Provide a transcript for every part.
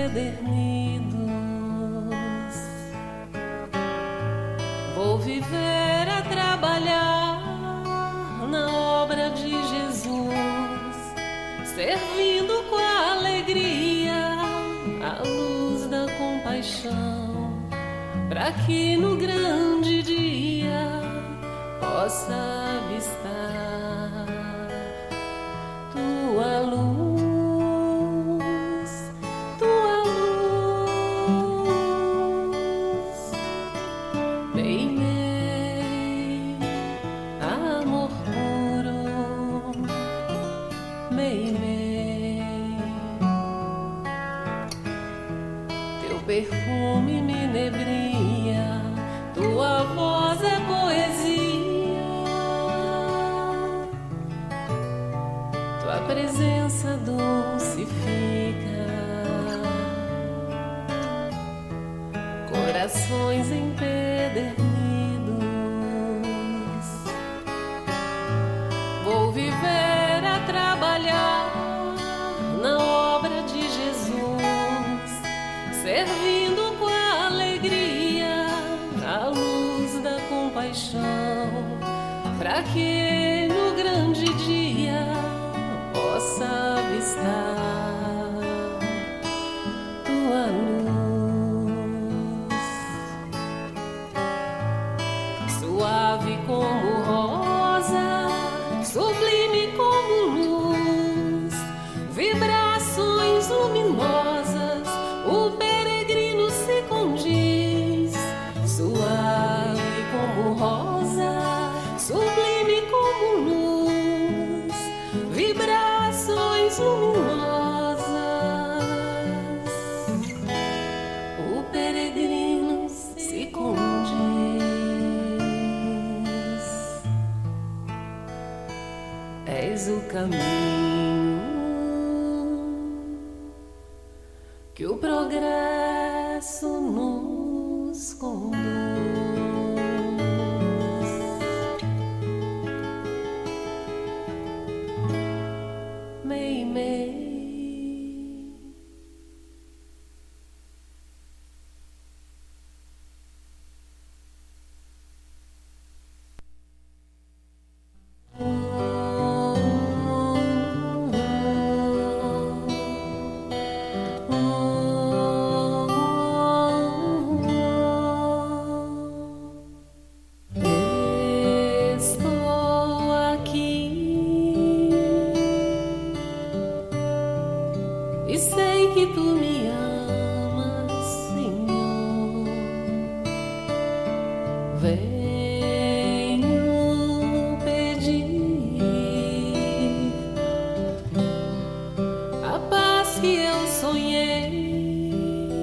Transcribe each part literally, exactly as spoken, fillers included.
empedernidos. Vou viver a trabalhar na obra de Jesus, servindo com alegria a luz da compaixão, para que no grande dia possa avistar tua luz, tua luz. Meimei, amor puro, meimei, teu perfume me inebria, tua voz é poesia, tua presença dulcifica corações empedernidos. Vou viver a trabalhar na obra de Jesus, servindo com alegria a luz da compaixão, para que no grande dia possa avistar tua luz, suave como rosa, sublime como luz, vibrações luminosas, o peregrino se condiz, suave como rosa, sublime como luz, vibrações luminosas, o peregrino se condiz. És o caminho que o progresso nos conduz. Meimei, estou aqui e sei que tu me amas, Senhor. Venho pedir a paz que eu sonhei.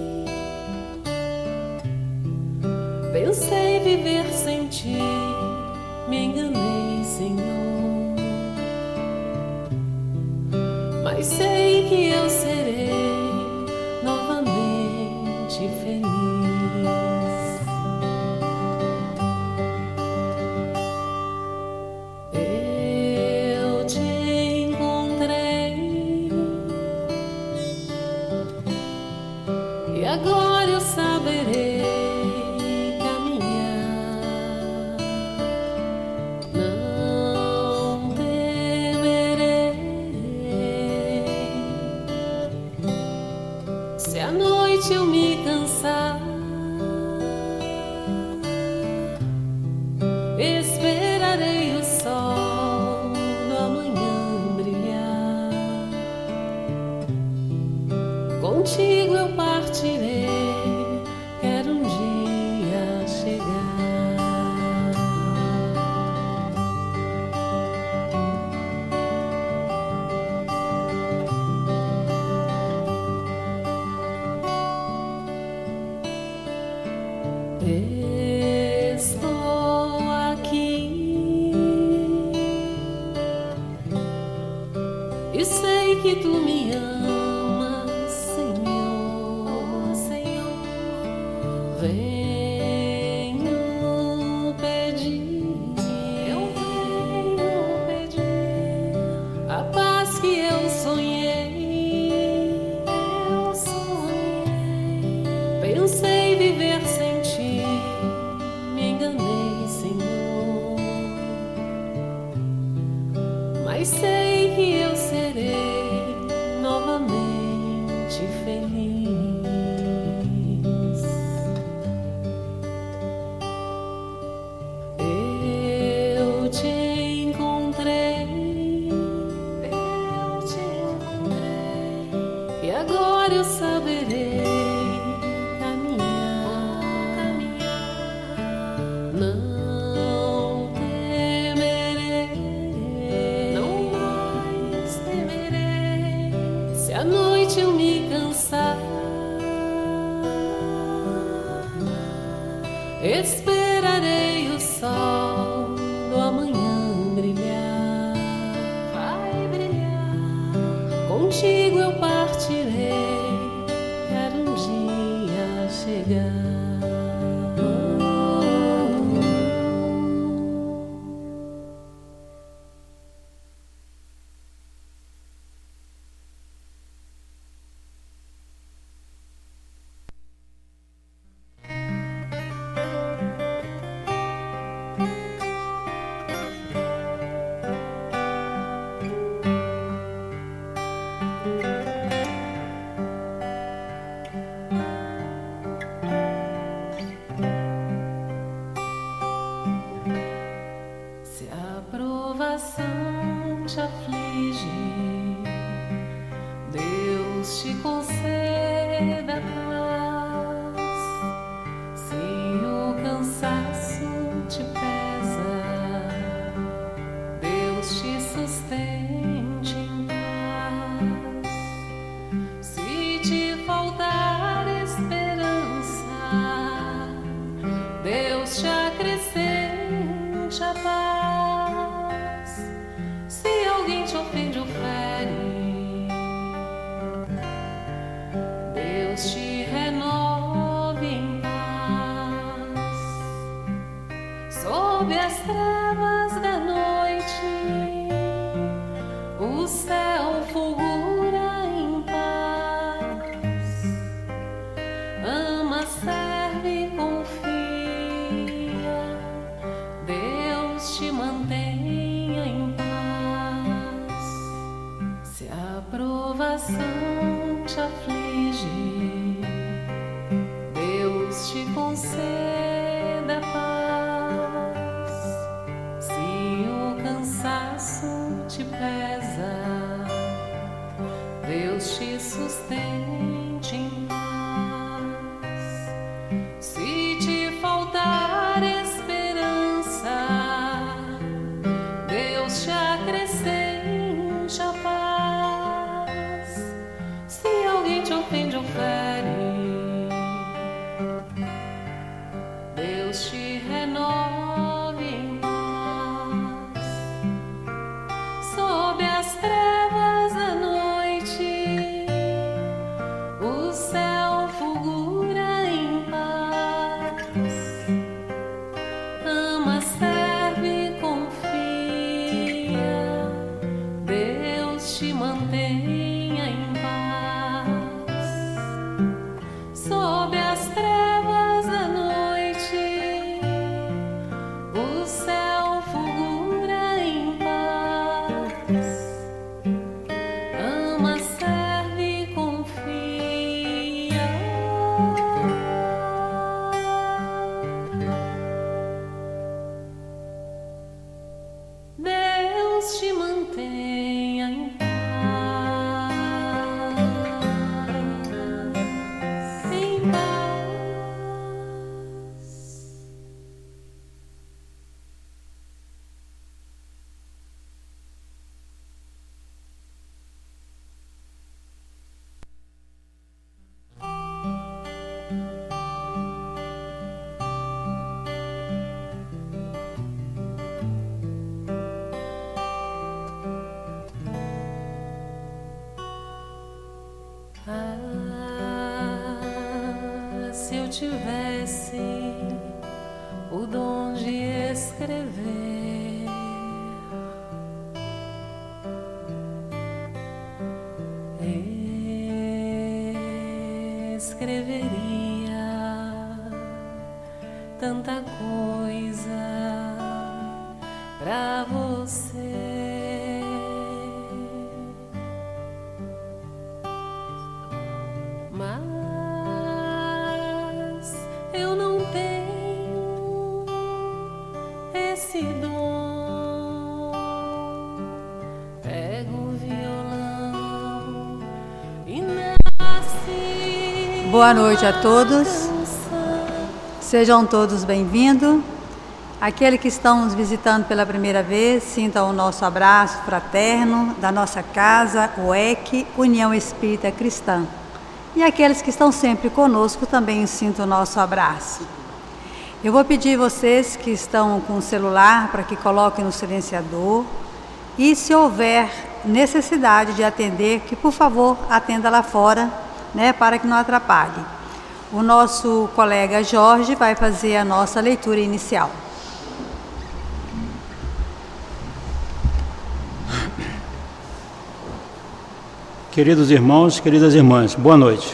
Pensei viver sem ti, me enganei, Senhor, mas sei que eu serei novamente feliz. Eu te encontrei e agora eu saberei caminhar. Não temerei se à noite eu me cansar. Esperarei o sol do amanhã brilhar. Contigo eu partirei, quero um dia chegar. Estou aqui e sei que tu me amas, Senhor, Senhor. Venho pedir, eu venho pedir a paz que eu sonhei, eu sonhei. feliz. Eu te encontrei, eu te encontrei, e agora eu saberei caminhar, caminhar. Não temerei, não mais temerei, se à noite eu me cansar. Esperarei o sol do amanhã brilhar, vai brilhar. Contigo eu partirei, quero um dia chegar. Se a provação te aflige, Deus te conceda paz. Se o cansaço te pesa, Deus te sustente em paz. Se te faltar esperança, Deus te acrescente a paz. Se alguém te ofende ou fere, Deus te renove em paz. Sob as trevas da noite, o céu fulgura em paz. Ama, serve, confia, Deus te mantenha em paz. Se a provação te aflige, Deus te conceda paz. Se o cansaço te pesa, Deus te sustente em paz. Se te faltar esperança, Deus te acrescente a paz. Se alguém te ofende ou fere, Deus te renove em paz. Sob as trevas da noite, o céu fulgura em paz. Ama, serve, confia, Deus te mantenha em paz. Sob as trevas da noite, o céu fulgura em paz. Ama, serve, confia. Deus te mantenha em paz, em paz. Ah, se eu tivesse o dom de escrever, escreveria tanta coisa pra você. eu não tenho esse dom. Pego o violão e nasce. Boa noite a todos. Sejam todos bem-vindos. Aqueles que estão nos visitando pela primeira vez, sintam o nosso abraço fraterno da nossa casa, o E C, União Espírita Cristã. E aqueles que estão sempre conosco também sintam o nosso abraço. Eu vou pedir vocês que estão com o celular para que coloquem no silenciador e, se houver necessidade de atender, que por favor atenda lá fora, né, para que não atrapalhe. O nosso colega Jorge vai fazer a nossa leitura inicial. Queridos irmãos, queridas irmãs, boa noite.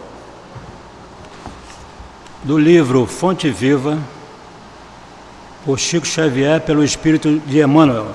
Do livro Fonte Viva, por Chico Xavier, pelo Espírito de Emmanuel.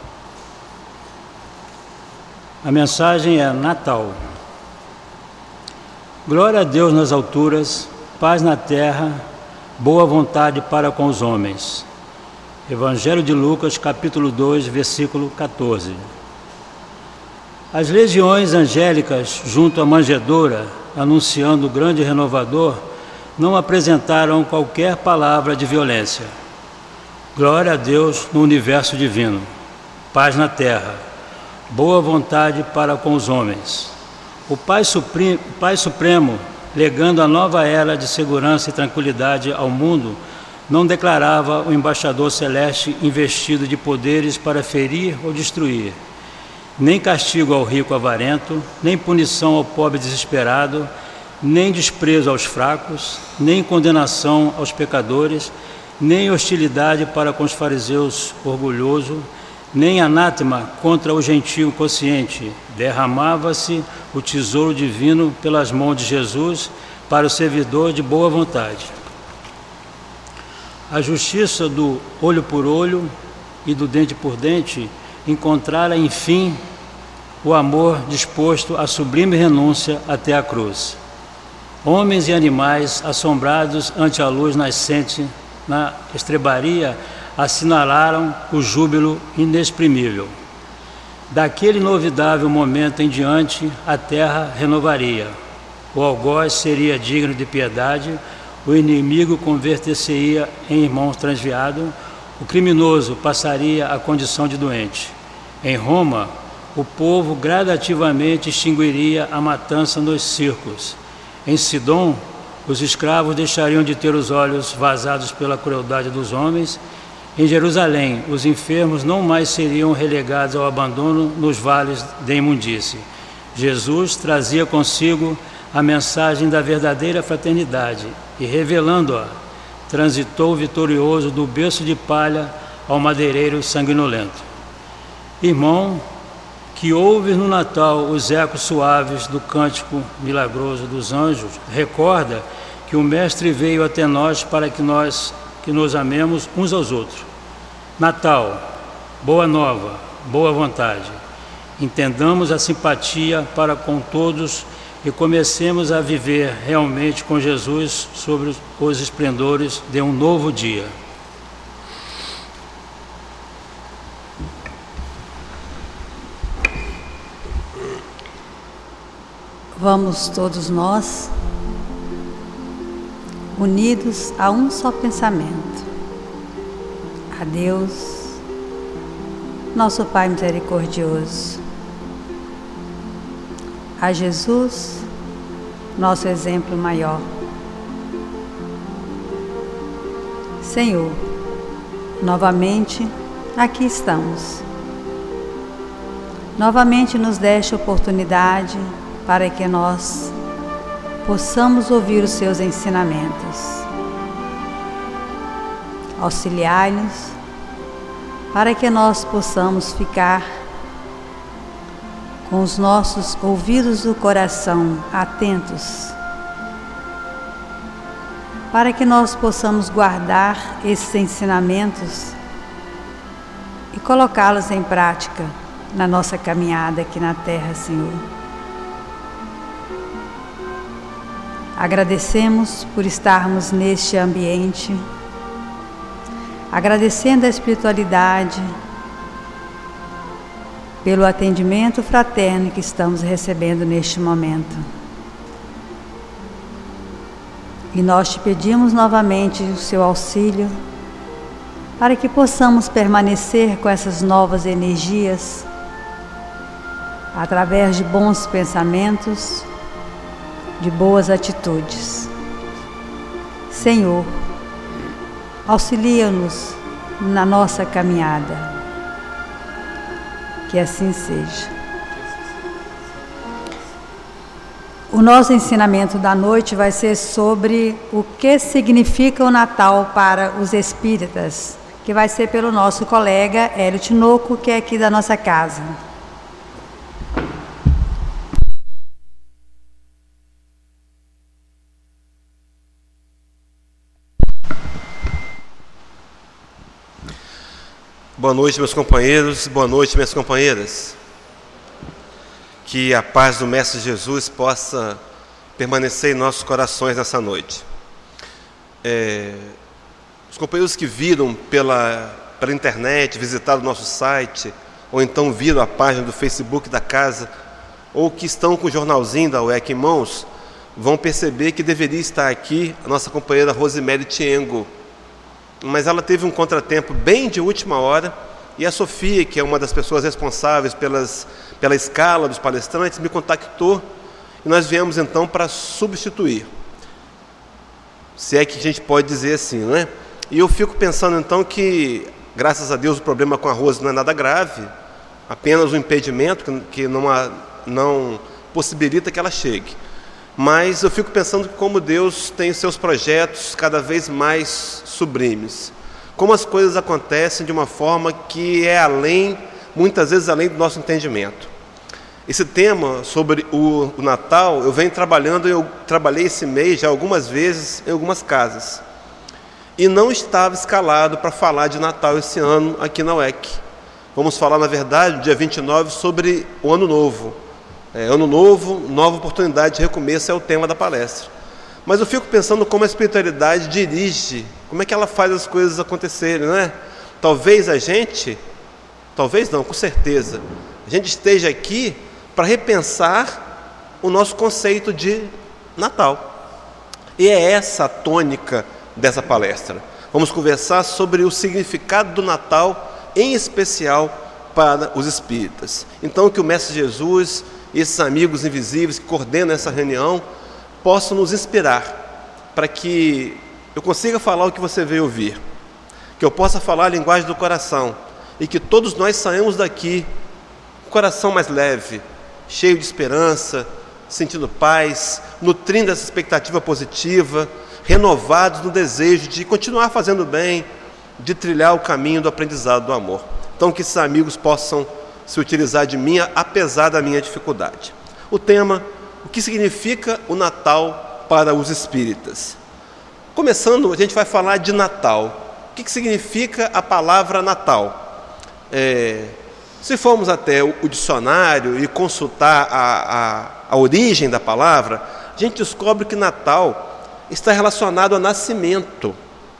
A mensagem é Natal. Glória a Deus nas alturas, paz na terra, boa vontade para com os homens. Evangelho de Lucas, capítulo dois, versículo quatorze. As legiões angélicas junto à manjedoura, anunciando o grande renovador, não apresentaram qualquer palavra de violência. Glória a Deus no universo divino, paz na terra, boa vontade para com os homens. O Pai Supremo, o Pai Supremo, legando a nova era de segurança e tranquilidade ao mundo, não declarava o embaixador celeste investido de poderes para ferir ou destruir, nem castigo ao rico avarento, nem punição ao pobre desesperado, nem desprezo aos fracos, nem condenação aos pecadores, nem hostilidade para com os fariseus orgulhosos, nem anátema contra o gentio consciente. Derramava-se o tesouro divino pelas mãos de Jesus para o servidor de boa vontade. A justiça do olho por olho e do dente por dente encontrara, enfim, o amor disposto à sublime renúncia até a cruz. Homens e animais, assombrados ante a luz nascente na estrebaria, assinalaram o júbilo inexprimível. Daquele inovidável momento em diante, a terra renovaria. O algoz seria digno de piedade, o inimigo converter-se-ia em irmão transviado, o criminoso passaria à condição de doente. Em Roma, o povo gradativamente extinguiria a matança nos circos. Em Sidom, os escravos deixariam de ter os olhos vazados pela crueldade dos homens. Em Jerusalém, os enfermos não mais seriam relegados ao abandono nos vales de imundície. Jesus trazia consigo a mensagem da verdadeira fraternidade e, revelando-a, transitou vitorioso do berço de palha ao madeireiro sanguinolento. Irmão, que ouves no Natal os ecos suaves do cântico milagroso dos anjos, recorda que o Mestre veio até nós para que nós que nos amemos uns aos outros. Natal, boa nova, boa vontade. Entendamos a simpatia para com todos e comecemos a viver realmente com Jesus sobre os esplendores de um novo dia. Vamos todos nós, unidos a um só pensamento. A Deus, nosso Pai misericordioso. A Jesus, nosso exemplo maior. Senhor, novamente aqui estamos. Novamente nos deste oportunidade para que nós possamos ouvir os seus ensinamentos. Auxiliai-nos para que nós possamos ficar com os nossos ouvidos do coração atentos, para que nós possamos guardar esses ensinamentos e colocá-los em prática na nossa caminhada aqui na Terra, Senhor. Agradecemos por estarmos neste ambiente, agradecendo a espiritualidade pelo atendimento fraterno que estamos recebendo neste momento. E nós te pedimos novamente o seu auxílio para que possamos permanecer com essas novas energias através de bons pensamentos, de boas atitudes. Senhor, auxilia-nos na nossa caminhada. Que assim seja. O nosso ensinamento da noite vai ser sobre o que significa o Natal para os espíritas, que vai ser pelo nosso colega Hélio Tinoco, que é aqui da nossa casa. Boa noite, meus companheiros, boa noite, minhas companheiras. Que a paz do Mestre Jesus possa permanecer em nossos corações nessa noite. É, os companheiros que viram pela, pela internet, visitaram o nosso site, ou então viram a página do Facebook da casa, ou que estão com o jornalzinho da U E C em mãos, vão perceber que deveria estar aqui a nossa companheira Rosemary Tiengo. Mas ela teve um contratempo bem de última hora, e a Sofia, que é uma das pessoas responsáveis pelas, pela escala dos palestrantes, me contactou, e nós viemos então para substituir. Se é que a gente pode dizer assim, não é? E eu fico pensando então que, graças a Deus, o problema com a Rose não é nada grave, apenas um impedimento que, que não, há, não possibilita que ela chegue. Mas eu fico pensando que como Deus tem os seus projetos cada vez mais sublimes. Como as coisas acontecem de uma forma que é além, muitas vezes além do nosso entendimento. Esse tema sobre o, o Natal, eu venho trabalhando, eu trabalhei esse mês já algumas vezes em algumas casas. E não estava escalado para falar de Natal esse ano aqui na U E C. Vamos falar, na verdade, no dia vinte e nove, sobre o Ano Novo. É, ano Novo, nova oportunidade de recomeço é o tema da palestra. Mas eu fico pensando como a espiritualidade dirige, como é que ela faz as coisas acontecerem, não é? Talvez a gente, talvez não, com certeza, a gente esteja aqui para repensar o nosso conceito de Natal. E é essa a tônica dessa palestra. Vamos conversar sobre o significado do Natal, em especial para os espíritas. Então, que o Mestre Jesus e esses amigos invisíveis que coordenam essa reunião possam nos inspirar para que eu consiga falar o que você veio ouvir, que eu possa falar a linguagem do coração e que todos nós saímos daqui com o coração mais leve, cheio de esperança, sentindo paz, nutrindo essa expectativa positiva, renovados no desejo de continuar fazendo bem, de trilhar o caminho do aprendizado do amor. Então que esses amigos possam se utilizar de mim, apesar da minha dificuldade. O tema: o que significa o Natal para os espíritas? Começando, a gente vai falar de Natal. O que, que significa a palavra Natal? É, se formos até o, o dicionário e consultar a, a, a origem da palavra, a gente descobre que Natal está relacionado a nascimento.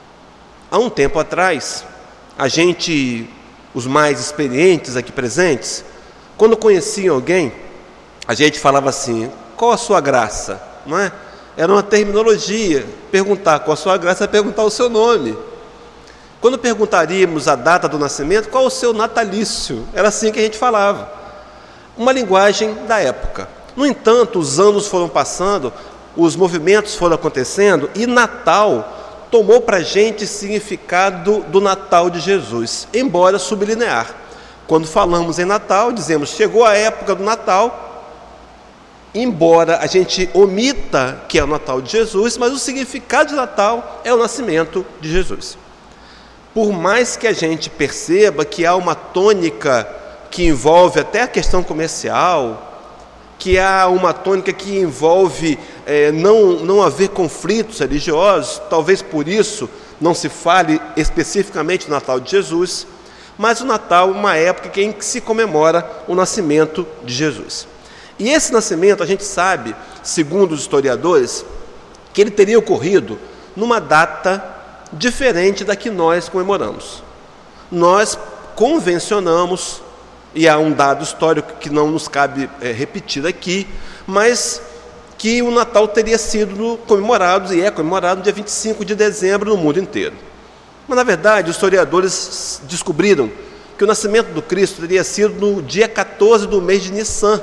Há um tempo atrás, a gente, os mais experientes aqui presentes, quando conheciam alguém, a gente falava assim: qual a sua graça? Não é? Era uma terminologia. Perguntar qual a sua graça é perguntar o seu nome. Quando perguntaríamos a data do nascimento, qual o seu natalício? Era assim que a gente falava. Uma linguagem da época. No entanto, os anos foram passando, os movimentos foram acontecendo e Natal tomou para a gente significado do Natal de Jesus, embora sublinear. Quando falamos em Natal, dizemos: chegou a época do Natal, embora a gente omita que é o Natal de Jesus, mas o significado de Natal é o nascimento de Jesus. Por mais que a gente perceba que há uma tônica que envolve até a questão comercial, que há uma tônica que envolve é, não, não haver conflitos religiosos, talvez por isso não se fale especificamente do Natal de Jesus, mas o Natal é uma época em que se comemora o nascimento de Jesus. E esse nascimento, a gente sabe, segundo os historiadores, que ele teria ocorrido numa data diferente da que nós comemoramos. Nós convencionamos, e há um dado histórico que não nos cabe é, repetir aqui, mas que o Natal teria sido comemorado, e é comemorado no dia vinte e cinco de dezembro no mundo inteiro. Mas, na verdade, os historiadores descobriram que o nascimento do Cristo teria sido no dia quatorze do mês de Nissan,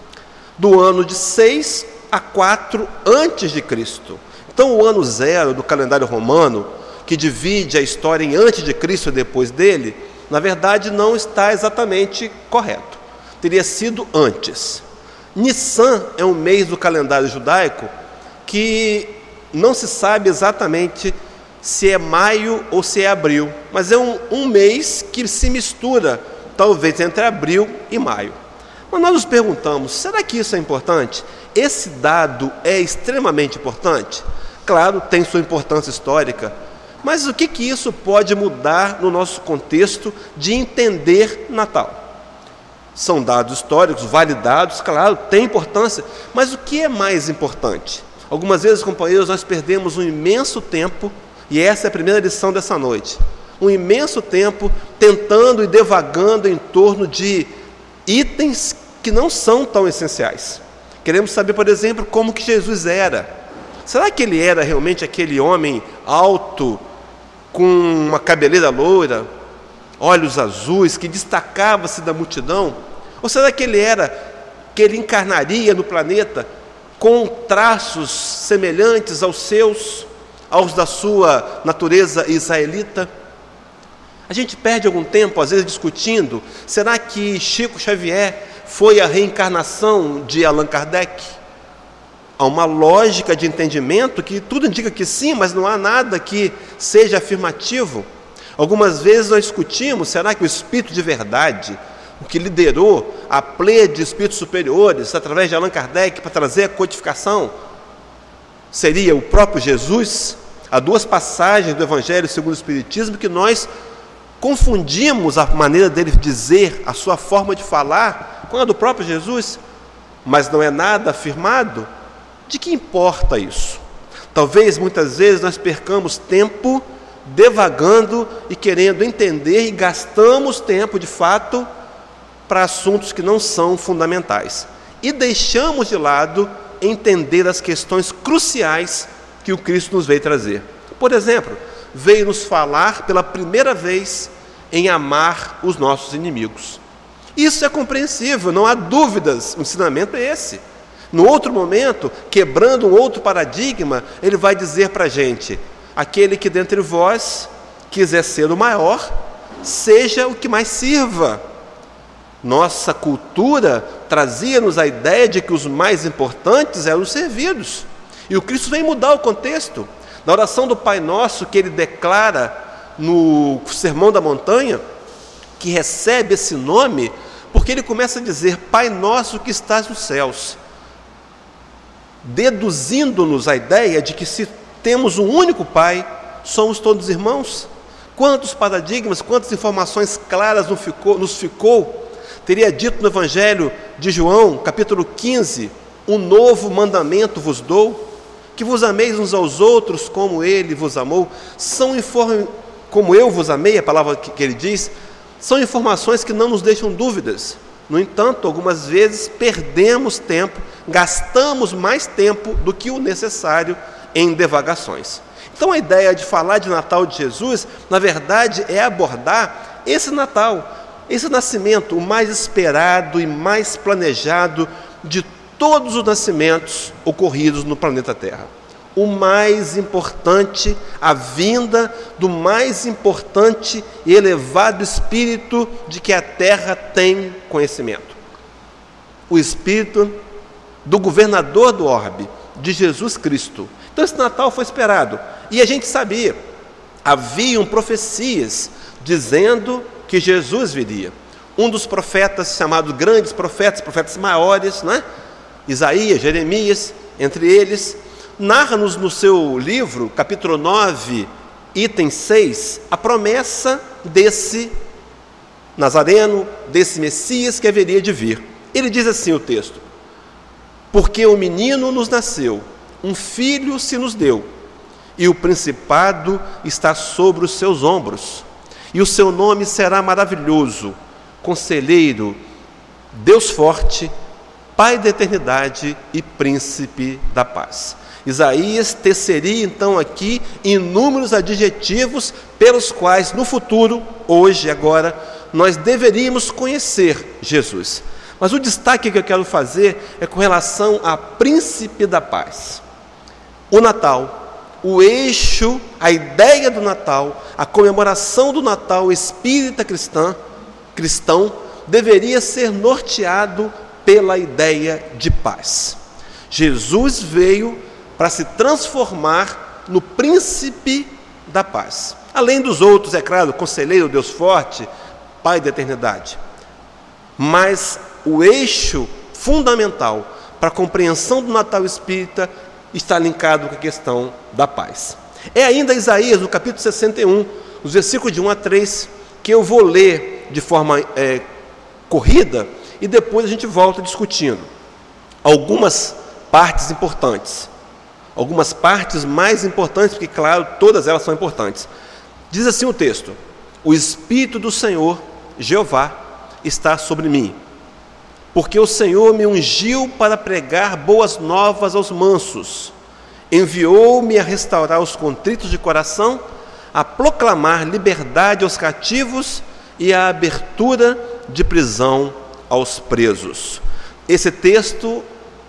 do ano de seis a quatro antes de Cristo. Então, o ano zero do calendário romano, que divide a história em antes de Cristo e depois dele, na verdade não está exatamente correto. Teria sido antes. Nissan é um mês do calendário judaico que não se sabe exatamente se é maio ou se é abril, mas é um, um mês que se mistura, talvez, entre abril e maio. Mas nós nos perguntamos, será que isso é importante? Esse dado é extremamente importante? Claro, tem sua importância histórica, mas o que, que isso pode mudar no nosso contexto de entender Natal? São dados históricos, validados, claro, tem importância, mas o que é mais importante? Algumas vezes, companheiros, nós perdemos um imenso tempo, e essa é a primeira lição dessa noite, um imenso tempo tentando e devagando em torno de itens que não são tão essenciais. Queremos saber, por exemplo, como que Jesus era. Será que ele era realmente aquele homem alto, com uma cabeleira loira, olhos azuis, que destacava-se da multidão? Ou será que ele era, que ele encarnaria no planeta com traços semelhantes aos seus, aos da sua natureza israelita? A gente perde algum tempo, às vezes, discutindo, será que Chico Xavier foi a reencarnação de Allan Kardec? Há uma lógica de entendimento que tudo indica que sim, mas não há nada que seja afirmativo. Algumas vezes nós discutimos, será que o Espírito de verdade, o que liderou a pleia de espíritos superiores, através de Allan Kardec, para trazer a codificação, seria o próprio Jesus? Há duas passagens do Evangelho segundo o Espiritismo que nós confundimos a maneira dele dizer, a sua forma de falar, com a do próprio Jesus, mas não é nada afirmado. De que importa isso? Talvez muitas vezes nós percamos tempo devagando e querendo entender e gastamos tempo de fato para assuntos que não são fundamentais e deixamos de lado entender as questões cruciais que o Cristo nos veio trazer. Por exemplo, veio nos falar pela primeira vez em amar os nossos inimigos. Isso é compreensível, não há dúvidas, o ensinamento é esse. No outro momento, quebrando um outro paradigma, ele vai dizer para a gente, aquele que dentre vós quiser ser o maior, seja o que mais sirva. Nossa cultura trazia-nos a ideia de que os mais importantes eram os servidos. E o Cristo vem mudar o contexto. Na oração do Pai Nosso, que ele declara no Sermão da Montanha, que recebe esse nome, porque ele começa a dizer, Pai Nosso que estás nos céus, deduzindo-nos a ideia de que se temos um único Pai, somos todos irmãos. Quantos paradigmas, quantas informações claras nos ficou, nos ficou. Teria dito no Evangelho de João, capítulo quinze, um novo mandamento vos dou, que vos ameis uns aos outros como ele vos amou. São inform... como eu vos amei, a palavra que ele diz, são informações que não nos deixam dúvidas. No entanto, algumas vezes perdemos tempo, gastamos mais tempo do que o necessário em divagações. Então a ideia de falar de Natal de Jesus, na verdade, é abordar esse Natal, esse nascimento, o mais esperado e mais planejado de todos os nascimentos ocorridos no planeta Terra. O mais importante, a vinda do mais importante e elevado Espírito de que a Terra tem conhecimento. O Espírito do governador do orbe, de Jesus Cristo. Então esse Natal foi esperado. E a gente sabia, haviam profecias dizendo que Jesus viria. Um dos profetas, chamados grandes profetas, profetas maiores, né? Isaías, Jeremias, entre eles, narra-nos no seu livro, capítulo nove, item seis, a promessa desse Nazareno, desse Messias que haveria de vir. Ele diz assim o texto, porque o menino nos nasceu, um filho se nos deu, e o principado está sobre os seus ombros. E o seu nome será maravilhoso, Conselheiro, Deus forte, Pai da eternidade e Príncipe da paz. Isaías teceria então aqui inúmeros adjetivos pelos quais no futuro, hoje, agora, nós deveríamos conhecer Jesus. Mas o destaque que eu quero fazer é com relação a Príncipe da paz. O Natal, o eixo, a ideia do Natal, a comemoração do Natal espírita cristã, cristão, deveria ser norteado pela ideia de paz. Jesus veio para se transformar no príncipe da paz. Além dos outros, é claro, Conselheiro, Deus forte, Pai da eternidade. Mas o eixo fundamental para a compreensão do Natal espírita está linkado com a questão da paz. É ainda Isaías, no capítulo sessenta e um, os versículos de um a três, que eu vou ler de forma é, corrida e depois a gente volta discutindo algumas partes importantes. Algumas partes mais importantes, porque, claro, todas elas são importantes. Diz assim o texto: o Espírito do Senhor, Jeová, está sobre mim, porque o Senhor me ungiu para pregar boas novas aos mansos, enviou-me a restaurar os contritos de coração, a proclamar liberdade aos cativos e a abertura de prisão aos presos. Esse texto,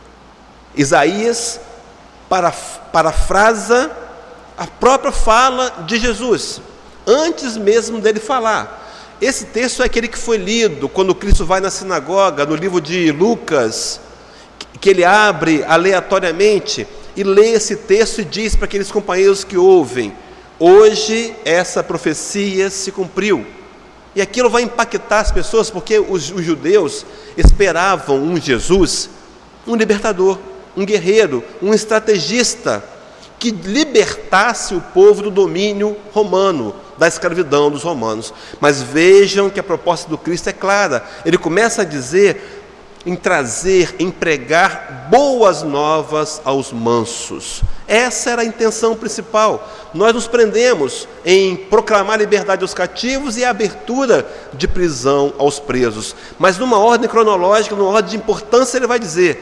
Isaías, para, parafrasa a própria fala de Jesus, antes mesmo dele falar. Esse texto é aquele que foi lido quando Cristo vai na sinagoga, no livro de Lucas, que ele abre aleatoriamente e lê esse texto e diz para aqueles companheiros que ouvem: hoje essa profecia se cumpriu. E aquilo vai impactar as pessoas, porque os, os judeus esperavam um Jesus, um libertador, um guerreiro, um estrategista, que libertasse o povo do domínio romano, da escravidão dos romanos. Mas vejam que a proposta do Cristo é clara. Ele começa a dizer em trazer, em pregar boas novas aos mansos. Essa era a intenção principal. Nós nos prendemos em proclamar liberdade aos cativos e a abertura de prisão aos presos. Mas numa ordem cronológica, numa ordem de importância, ele vai dizer: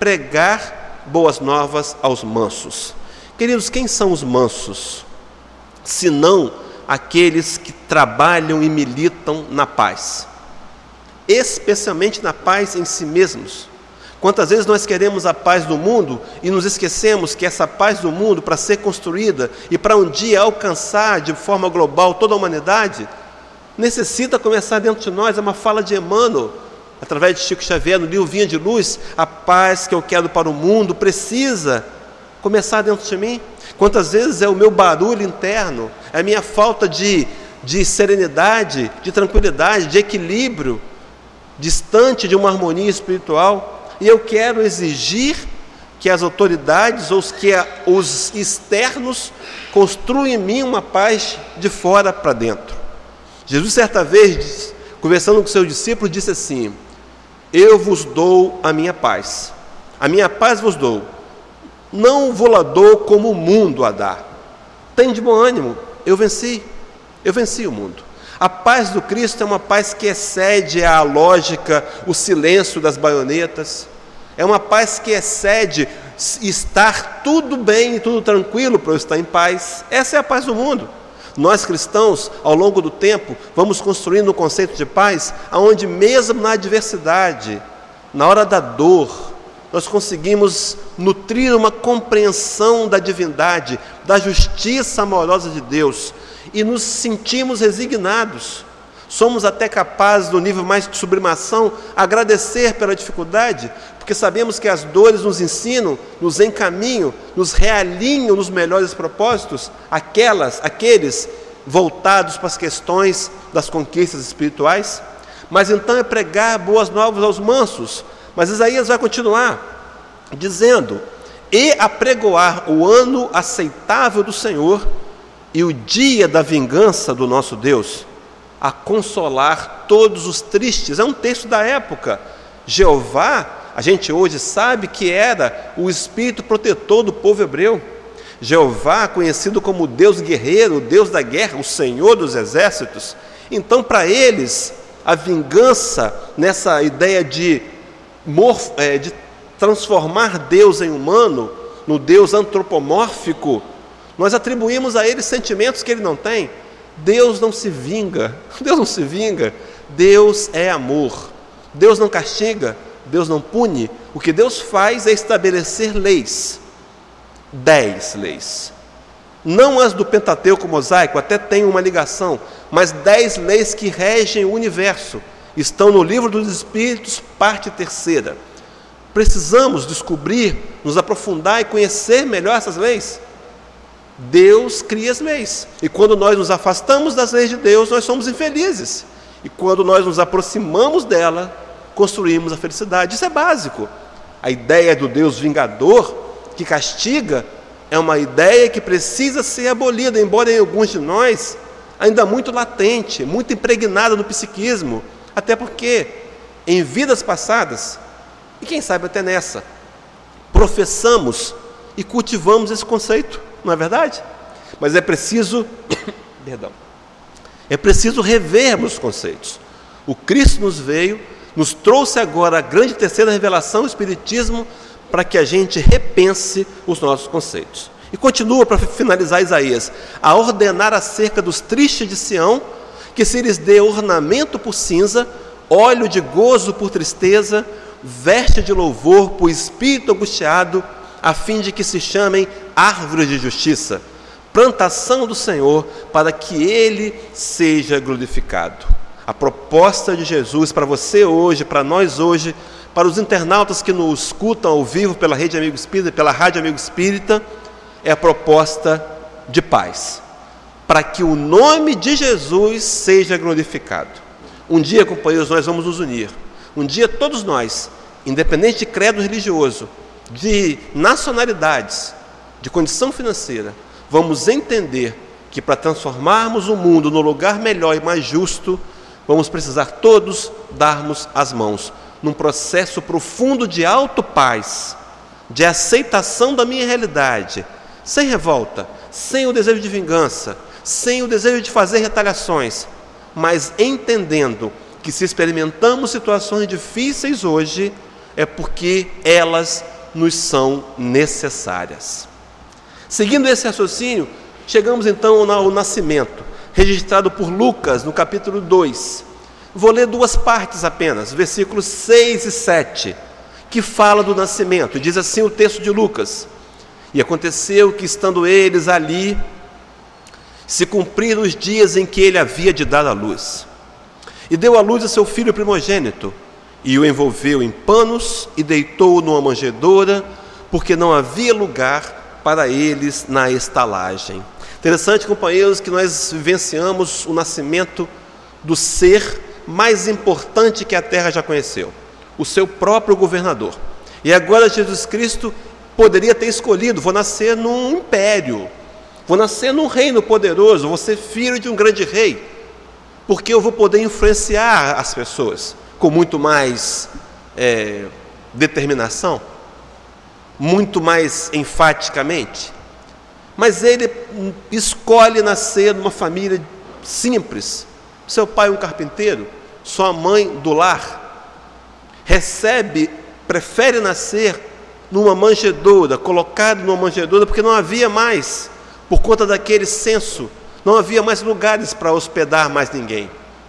pregar boas novas aos mansos. Queridos, quem são os mansos? Senão aqueles que trabalham e militam na paz, especialmente na paz em si mesmos. Quantas vezes nós queremos a paz do mundo e nos esquecemos que essa paz do mundo, para ser construída e para um dia alcançar de forma global toda a humanidade, necessita começar dentro de nós. É uma fala de Emmanuel, através de Chico Xavier, no livro Vinha de Luz: a paz que eu quero para o mundo precisa começar dentro de mim. Quantas vezes é o meu barulho interno, é a minha falta de, de serenidade, de tranquilidade, de equilíbrio, distante de uma harmonia espiritual, e eu quero exigir que as autoridades ou que os externos construam em mim uma paz de fora para dentro. Jesus, certa vez, conversando com seus discípulos, disse assim: eu vos dou a minha paz, a minha paz vos dou, não vou-la dou como o mundo a dá. Tem de bom ânimo, eu venci, eu venci o mundo. A paz do Cristo é uma paz que excede a lógica, o silêncio das baionetas. É uma paz que excede estar tudo bem e tudo tranquilo para eu estar em paz. Essa é a paz do mundo. Nós cristãos, ao longo do tempo, vamos construindo um conceito de paz onde mesmo na adversidade, na hora da dor, nós conseguimos nutrir uma compreensão da divindade, da justiça amorosa de Deus, e nos sentimos resignados. Somos até capazes, no nível mais de sublimação, agradecer pela dificuldade, porque sabemos que as dores nos ensinam, nos encaminham, nos realinham nos melhores propósitos, aquelas, aqueles voltados para as questões das conquistas espirituais. Mas então é pregar boas novas aos mansos. Mas Isaías vai continuar dizendo: e apregoar o ano aceitável do Senhor e o dia da vingança do nosso Deus, a consolar todos os tristes. É um texto da época. Jeová a gente hoje sabe que era o espírito protetor do povo hebreu. Jeová, conhecido como Deus guerreiro, o Deus da guerra, o Senhor dos exércitos. Então, para eles, a vingança, nessa ideia de, morf, é, de transformar Deus em humano, no Deus antropomórfico, nós atribuímos a ele sentimentos que ele não tem. Deus não se vinga, Deus não se vinga, Deus é amor. Deus não castiga, Deus não pune. O que Deus faz é estabelecer leis. Dez leis. Não as do Pentateuco mosaico, até tem uma ligação, mas dez leis que regem o universo. Estão no Livro dos Espíritos, parte terceira. Precisamos descobrir, nos aprofundar e conhecer melhor essas leis. Deus cria as leis. E quando nós nos afastamos das leis de Deus, nós somos infelizes. E quando nós nos aproximamos dela, construímos a felicidade. Isso é básico. A ideia do Deus vingador, que castiga, é uma ideia que precisa ser abolida, embora em alguns de nós ainda muito latente, muito impregnada no psiquismo, até porque em vidas passadas, e quem sabe até nessa, professamos e cultivamos esse conceito, não é verdade? Mas é preciso, perdão, é preciso revermos os conceitos. O Cristo nos veio, nos trouxe agora a grande terceira revelação, o Espiritismo, para que a gente repense os nossos conceitos. E continua, para finalizar Isaías, a ordenar acerca dos tristes de Sião, que se lhes dê ornamento por cinza, óleo de gozo por tristeza, veste de louvor por espírito angustiado, a fim de que se chamem árvores de justiça, plantação do Senhor, para que Ele seja glorificado. A proposta de Jesus para você hoje, para nós hoje, para os internautas que nos escutam ao vivo pela Rede Amigo Espírita, pela Rádio Amigo Espírita, é a proposta de paz, para que o nome de Jesus seja glorificado. Um dia, companheiros, nós vamos nos unir. Um dia todos nós, independente de credo religioso, de nacionalidades, de condição financeira, vamos entender que para transformarmos o mundo no lugar melhor e mais justo, vamos precisar todos darmos as mãos, num processo profundo de auto-paz, de aceitação da minha realidade, sem revolta, sem o desejo de vingança, sem o desejo de fazer retaliações, mas entendendo que se experimentamos situações difíceis hoje, é porque elas nos são necessárias. Seguindo esse raciocínio, chegamos então ao nascimento, registrado por Lucas no capítulo dois. Vou ler duas partes apenas, versículos seis e sete, que fala do nascimento. Diz assim o texto de Lucas: E aconteceu que, estando eles ali, se cumpriram os dias em que ele havia de dar à luz. E deu à luz a seu filho primogênito, e o envolveu em panos e deitou-o numa manjedoura, porque não havia lugar para eles na estalagem. Interessante, companheiros, que nós vivenciamos o nascimento do ser mais importante que a terra já conheceu, o seu próprio governador. E agora Jesus Cristo poderia ter escolhido: vou nascer num império, vou nascer num reino poderoso, vou ser filho de um grande rei, porque eu vou poder influenciar as pessoas com muito mais é, determinação, muito mais enfaticamente. Mas ele escolhe nascer numa família simples. Seu pai é um carpinteiro, sua mãe do lar. Recebe, prefere nascer numa manjedoura, colocado numa manjedoura, porque não havia mais, por conta daquele censo, não havia mais lugares para hospedar mais ninguém.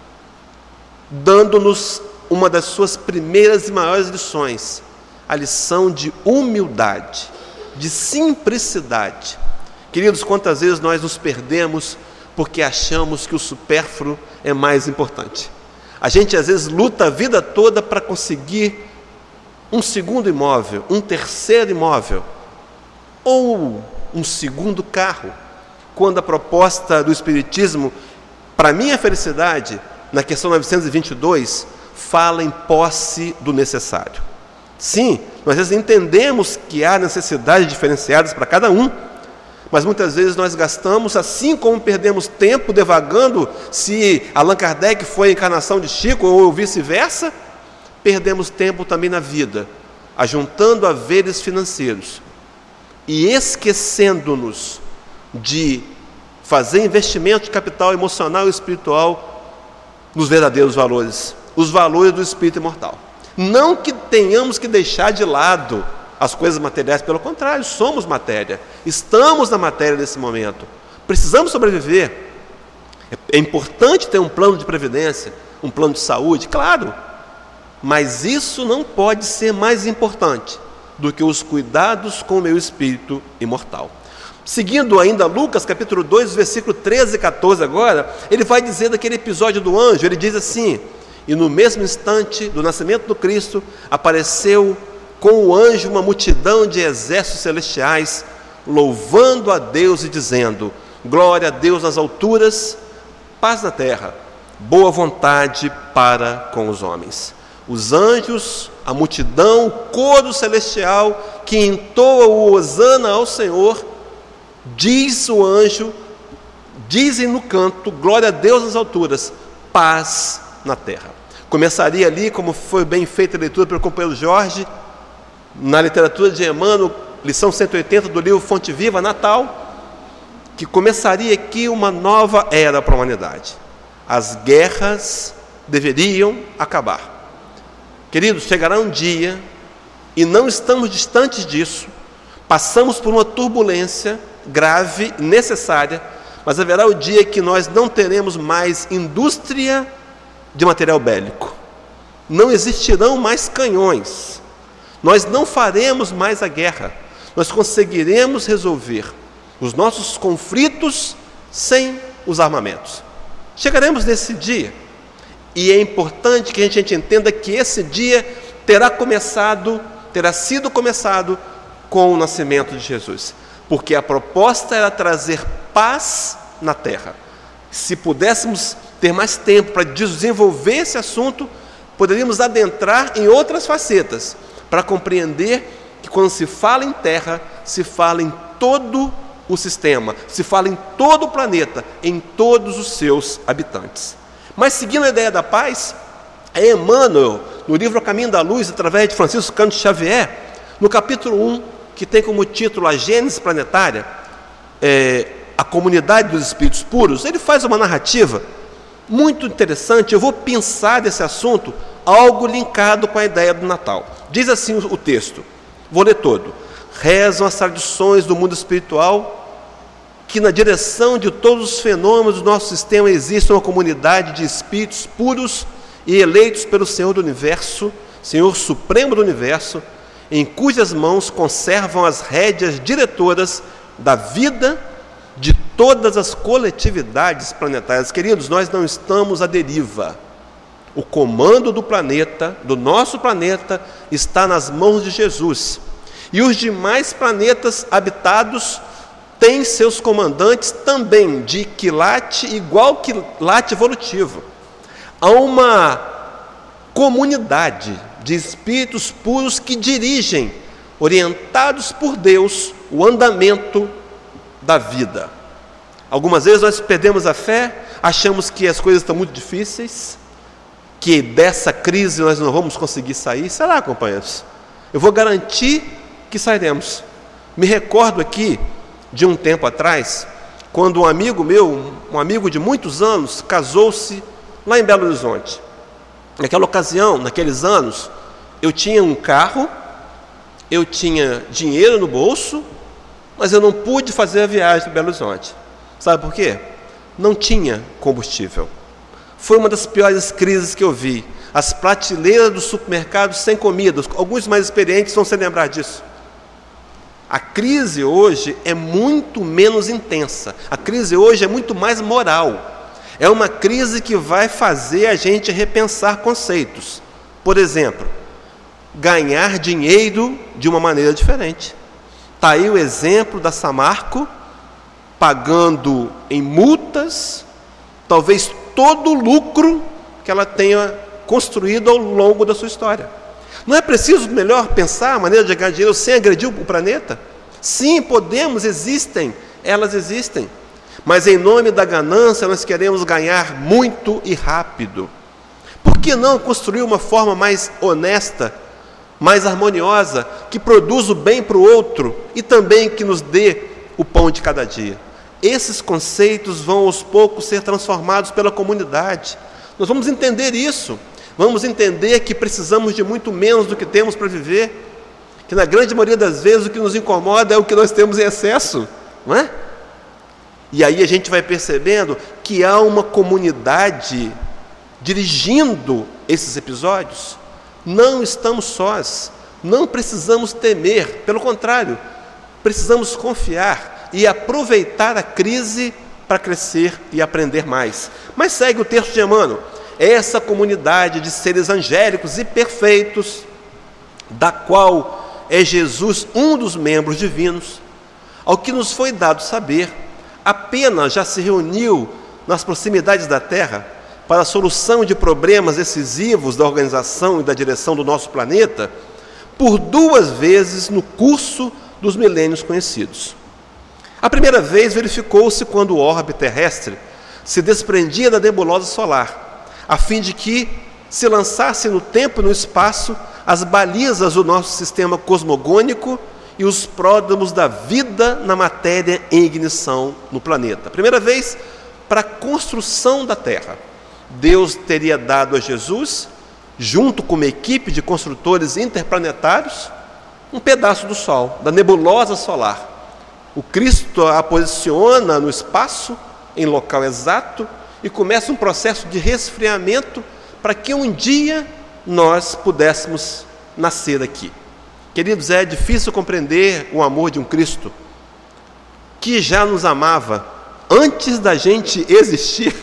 Dando-nos uma das suas primeiras e maiores lições, a lição de humildade, de simplicidade. Queridos, quantas vezes nós nos perdemos porque achamos que o supérfluo é mais importante. A gente às vezes luta a vida toda para conseguir um segundo imóvel, um terceiro imóvel, ou um segundo carro, quando a proposta do Espiritismo, para minha felicidade, na questão novecentos e vinte e dois, fala em posse do necessário. Sim, nós às vezes entendemos que há necessidades diferenciadas para cada um, mas muitas vezes nós gastamos, assim como perdemos tempo devagando, se Allan Kardec foi a encarnação de Chico ou vice-versa, perdemos tempo também na vida, ajuntando haveres financeiros e esquecendo-nos de fazer investimento de capital emocional e espiritual nos verdadeiros valores, os valores do espírito imortal. Não que tenhamos que deixar de lado as coisas materiais, pelo contrário, somos matéria, estamos na matéria nesse momento, precisamos sobreviver. É importante ter um plano de previdência, um plano de saúde, claro, mas isso não pode ser mais importante do que os cuidados com o meu espírito imortal. Seguindo ainda Lucas capítulo dois, versículo treze e quatorze agora, ele vai dizer daquele episódio do anjo, ele diz assim: e no mesmo instante do nascimento do Cristo, apareceu com o anjo uma multidão de exércitos celestiais, louvando a Deus e dizendo: glória a Deus nas alturas, paz na terra, boa vontade para com os homens. Os anjos, a multidão, o coro celestial que entoa o hosana ao Senhor, diz o anjo, dizem no canto, glória a Deus nas alturas, paz na terra. Começaria ali, como foi bem feita a leitura pelo companheiro Jorge, na literatura de Emmanuel, lição cento e oitenta do livro Fonte Viva, Natal, que começaria aqui uma nova era para a humanidade. As guerras deveriam acabar. Queridos, chegará um dia, e não estamos distantes disso, passamos por uma turbulência grave, necessária, mas haverá o dia que nós não teremos mais indústria de material bélico, não existirão mais canhões, nós não faremos mais a guerra, nós conseguiremos resolver os nossos conflitos sem os armamentos. Chegaremos nesse dia, e é importante que a gente entenda que esse dia terá começado, terá sido começado com o nascimento de Jesus, porque a proposta era trazer paz na terra. Se pudéssemos ter mais tempo para desenvolver esse assunto, poderíamos adentrar em outras facetas, para compreender que quando se fala em terra, se fala em todo o sistema, se fala em todo o planeta, em todos os seus habitantes. Mas seguindo a ideia da paz, é Emmanuel, no livro A Caminho da Luz, através de Francisco Cândido Xavier, no capítulo um, que tem como título A Gênese Planetária, é, a comunidade dos espíritos puros, ele faz uma narrativa muito interessante. Eu vou pensar desse assunto, algo linkado com a ideia do Natal. Diz assim o, o texto, vou ler todo. Rezam as tradições do mundo espiritual que na direção de todos os fenômenos do nosso sistema existe uma comunidade de espíritos puros e eleitos pelo Senhor do Universo, Senhor Supremo do Universo, em cujas mãos conservam as rédeas diretoras da vida de todas as coletividades planetárias. Queridos, nós não estamos à deriva. O comando do planeta, do nosso planeta, está nas mãos de Jesus. E os demais planetas habitados têm seus comandantes também de quilate, igual quilate evolutivo. Há uma comunidade de espíritos puros que dirigem, orientados por Deus, o andamento da vida. Algumas vezes nós perdemos a fé, achamos que as coisas estão muito difíceis, que dessa crise nós não vamos conseguir sair. Será, companheiros? Eu vou garantir que sairemos. Me recordo aqui de um tempo atrás, quando um amigo meu, um amigo de muitos anos, casou-se lá em Belo Horizonte. Naquela ocasião, naqueles anos, eu tinha um carro, eu tinha dinheiro no bolso, mas eu não pude fazer a viagem para Belo Horizonte. Sabe por quê? Não tinha combustível. Foi uma das piores crises que eu vi. As prateleiras dos supermercados sem comida. Alguns mais experientes vão se lembrar disso. A crise hoje é muito menos intensa. A crise hoje é muito mais moral. É uma crise que vai fazer a gente repensar conceitos. Por exemplo, ganhar dinheiro de uma maneira diferente. Está aí o exemplo da Samarco, pagando em multas, talvez todo o lucro que ela tenha construído ao longo da sua história. Não é preciso, melhor, pensar a maneira de ganhar dinheiro sem agredir o planeta? Sim, podemos, existem, elas existem. Mas em nome da ganância nós queremos ganhar muito e rápido. Por que não construir uma forma mais honesta mais harmoniosa, que produz o bem para o outro e também que nos dê o pão de cada dia. Esses conceitos vão aos poucos ser transformados pela comunidade. Nós vamos entender isso. Vamos entender que precisamos de muito menos do que temos para viver, que na grande maioria das vezes o que nos incomoda é o que nós temos em excesso, não é? E aí a gente vai percebendo que há uma comunidade dirigindo esses episódios. Não estamos sós, não precisamos temer, pelo contrário, precisamos confiar e aproveitar a crise para crescer e aprender mais. Mas segue o texto de Emmanuel. Essa comunidade de seres angélicos e perfeitos, da qual é Jesus um dos membros divinos, ao que nos foi dado saber, apenas já se reuniu nas proximidades da Terra para a solução de problemas decisivos da organização e da direção do nosso planeta, por duas vezes no curso dos milênios conhecidos. A primeira vez verificou-se quando o orbe terrestre se desprendia da nebulosa solar, a fim de que se lançasse no tempo e no espaço as balizas do nosso sistema cosmogônico e os pródromos da vida na matéria em ignição no planeta. Primeira vez, para a construção da Terra. Deus teria dado a Jesus, junto com uma equipe de construtores interplanetários, um pedaço do Sol, da nebulosa solar. O Cristo a posiciona no espaço, em local exato, e começa um processo de resfriamento para que um dia nós pudéssemos nascer aqui. Queridos, é difícil compreender o amor de um Cristo que já nos amava antes da gente existir.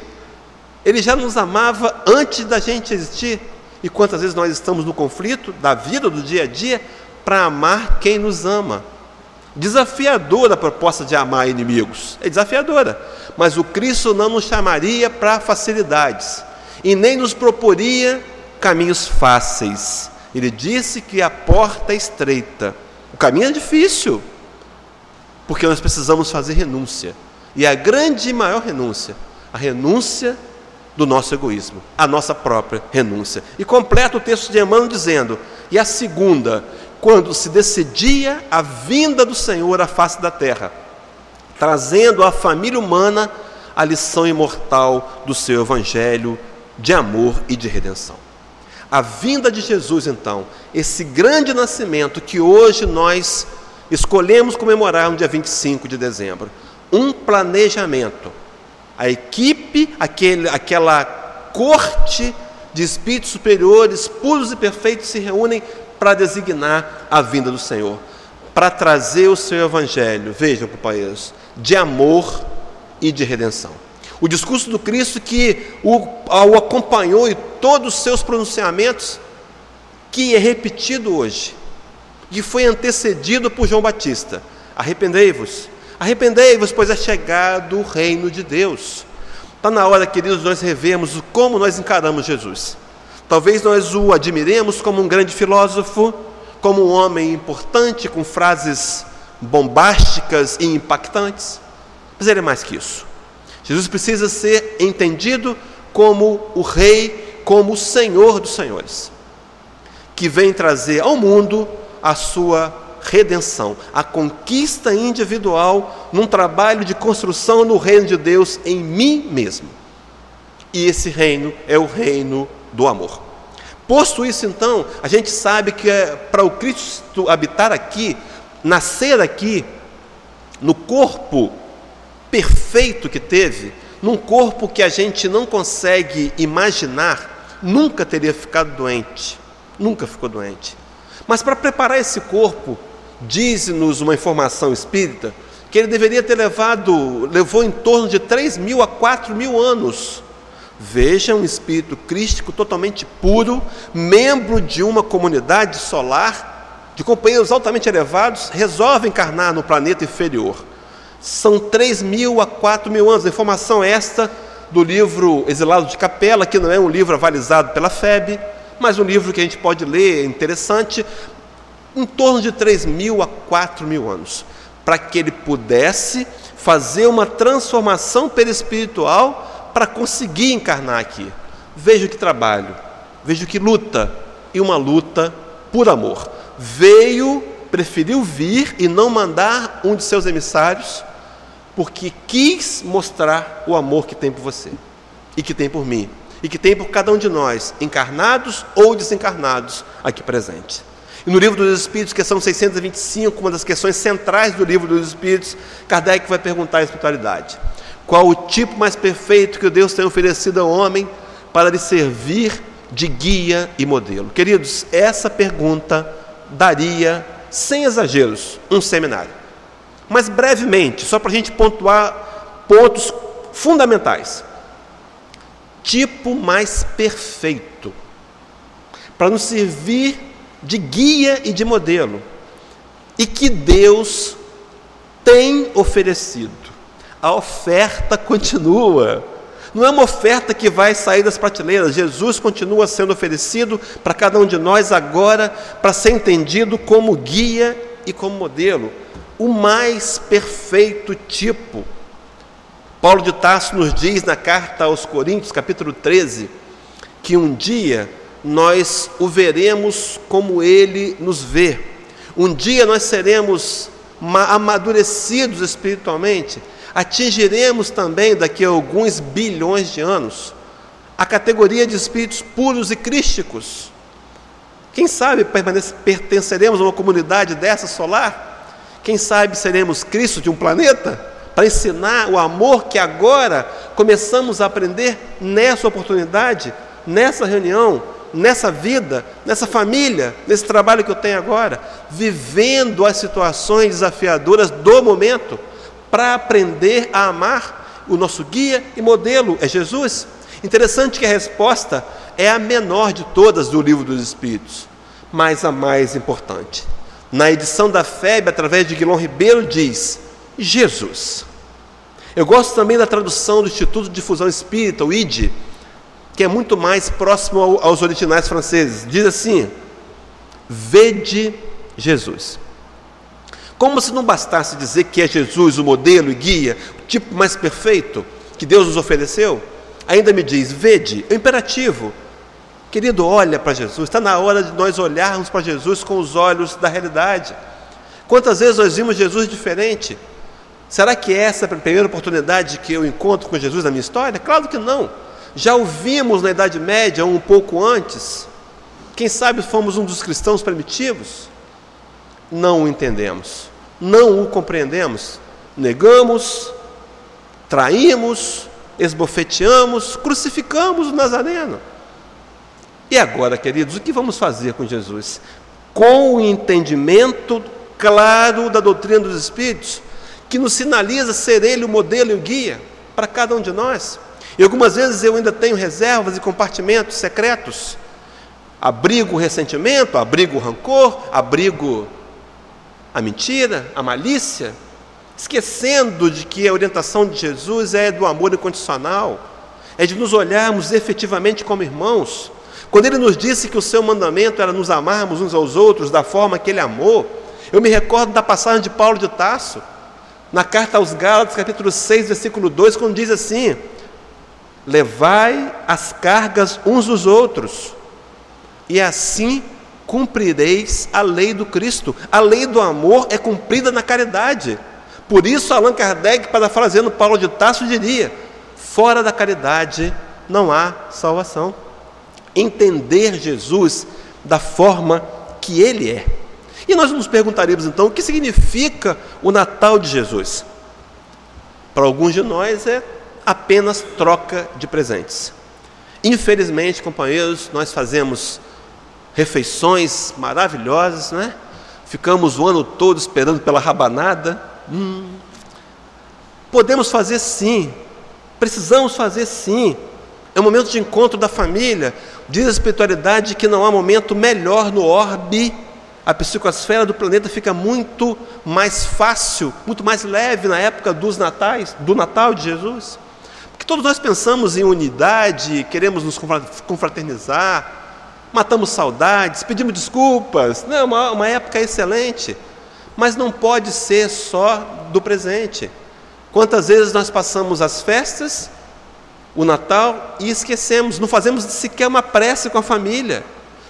Ele já nos amava antes da gente existir. E quantas vezes nós estamos no conflito da vida, do dia a dia, para amar quem nos ama. Desafiadora a proposta de amar inimigos, é desafiadora, mas o Cristo não nos chamaria para facilidades e nem nos proporia caminhos fáceis. Ele disse que a porta é estreita, o caminho é difícil, porque nós precisamos fazer renúncia, e a grande e maior renúncia, a renúncia do nosso egoísmo, a nossa própria renúncia. E completa o texto de Emmanuel dizendo: e a segunda, quando se decidia a vinda do Senhor à face da terra, trazendo à família humana a lição imortal do seu evangelho de amor e de redenção. A vinda de Jesus, então, esse grande nascimento que hoje nós escolhemos comemorar no dia vinte e cinco de dezembro, um planejamento. A equipe, aquele, aquela corte de espíritos superiores, puros e perfeitos, se reúnem para designar a vinda do Senhor, para trazer o seu evangelho, vejam, companheiros, de amor e de redenção. O discurso do Cristo que o, o acompanhou em todos os seus pronunciamentos, que é repetido hoje, que foi antecedido por João Batista: arrependei-vos, arrependei-vos, pois é chegado o reino de Deus. Está na hora, queridos, nós revemos como nós encaramos Jesus. Talvez nós o admiremos como um grande filósofo, como um homem importante, com frases bombásticas e impactantes, mas ele é mais que isso. Jesus precisa ser entendido como o Rei, como o Senhor dos Senhores, que vem trazer ao mundo a sua redenção, a conquista individual num trabalho de construção no reino de Deus em mim mesmo. E esse reino é o reino do amor. Posto isso, então, a gente sabe que é para o Cristo habitar aqui, nascer aqui, no corpo perfeito que teve, num corpo que a gente não consegue imaginar, nunca teria ficado doente, nunca ficou doente. Mas para preparar esse corpo, diz-nos uma informação espírita, que ele deveria ter levado, levou em torno de três mil a quatro mil anos. Veja, um espírito crístico totalmente puro, membro de uma comunidade solar, de companheiros altamente elevados, resolve encarnar no planeta inferior. São três mil a quatro mil anos. A informação é esta do livro Exilado de Capela, que não é um livro avalizado pela F E B, mas um livro que a gente pode ler, interessante, em torno de três mil a quatro mil anos, para que ele pudesse fazer uma transformação perispiritual para conseguir encarnar aqui. Veja que trabalho, veja que luta, e uma luta por amor. Veio, preferiu vir e não mandar um de seus emissários, porque quis mostrar o amor que tem por você, e que tem por mim, e que tem por cada um de nós, encarnados ou desencarnados, aqui presente. E no Livro dos Espíritos, questão seiscentos e vinte e cinco, uma das questões centrais do Livro dos Espíritos, Kardec vai perguntar à espiritualidade: qual o tipo mais perfeito que Deus tem oferecido ao homem para lhe servir de guia e modelo? Queridos, essa pergunta daria, sem exageros, um seminário. Mas brevemente, só para a gente pontuar pontos fundamentais. Tipo mais perfeito, para nos servir de guia e de modelo, e que Deus tem oferecido. A oferta continua, não é uma oferta que vai sair das prateleiras. Jesus continua sendo oferecido para cada um de nós agora, para ser entendido como guia e como modelo, o mais perfeito tipo. Paulo de Tarso nos diz na carta aos Coríntios, capítulo treze, que um dia nós o veremos como ele nos vê. Um dia nós seremos amadurecidos espiritualmente, atingiremos também, daqui a alguns bilhões de anos, a categoria de espíritos puros e crísticos. Quem sabe pertenceremos a uma comunidade dessa solar? Quem sabe seremos Cristo de um planeta, para ensinar o amor que agora começamos a aprender nessa oportunidade, nessa reunião, nessa vida, nessa família, nesse trabalho que eu tenho agora, vivendo as situações desafiadoras do momento, para aprender a amar. O nosso guia e modelo é Jesus. Interessante que a resposta é a menor de todas do Livro dos Espíritos, mas a mais importante. Na edição da F E B, através de Guilherme Ribeiro, diz: Jesus. Eu gosto também da tradução do Instituto de Difusão Espírita, o I D, que é muito mais próximo ao, aos originais franceses. Diz assim: vede Jesus. Como se não bastasse dizer que é Jesus o modelo e guia, o tipo mais perfeito que Deus nos ofereceu, ainda me diz: vede, é um imperativo. Querido, olha para Jesus. Está na hora de nós olharmos para Jesus com os olhos da realidade. Quantas vezes nós vimos Jesus diferente? Será que essa é a primeira oportunidade que eu encontro com Jesus na minha história? Claro que não. Já o vimos na Idade Média, um pouco antes. Quem sabe fomos um dos cristãos primitivos? Não o entendemos, não o compreendemos. Negamos, traímos, esbofeteamos, crucificamos o Nazareno. E agora, queridos, o que vamos fazer com Jesus? Com o entendimento claro da doutrina dos Espíritos, que nos sinaliza ser Ele o modelo e o guia para cada um de nós. E algumas vezes eu ainda tenho reservas e compartimentos secretos. Abrigo o ressentimento, abrigo o rancor, abrigo a mentira, a malícia, esquecendo de que a orientação de Jesus é do amor incondicional, é de nos olharmos efetivamente como irmãos. Quando Ele nos disse que o seu mandamento era nos amarmos uns aos outros da forma que Ele amou, eu me recordo da passagem de Paulo de Tarso, na carta aos Gálatas, capítulo seis, versículo dois, quando diz assim: levai as cargas uns dos outros, e assim cumprireis a lei do Cristo. A lei do amor é cumprida na caridade. Por isso Allan Kardec, parafraseando Paulo de Tarso, diria: fora da caridade não há salvação. Entender Jesus da forma que Ele é. E nós nos perguntaríamos então, o que significa o Natal de Jesus? Para alguns de nós é apenas troca de presentes. Infelizmente, companheiros, nós fazemos refeições maravilhosas, né? Ficamos o ano todo esperando pela rabanada. Hum. Podemos fazer sim, precisamos fazer sim. É um momento de encontro da família. Diz a espiritualidade que não há momento melhor no orbe. A psicosfera do planeta fica muito mais fácil, muito mais leve na época dos natais, do Natal de Jesus. Porque todos nós pensamos em unidade, queremos nos confraternizar, matamos saudades, pedimos desculpas. Não, é uma, uma época excelente, mas não pode ser só do presente. Quantas vezes nós passamos as festas, o Natal, e esquecemos, não fazemos sequer uma prece com a família.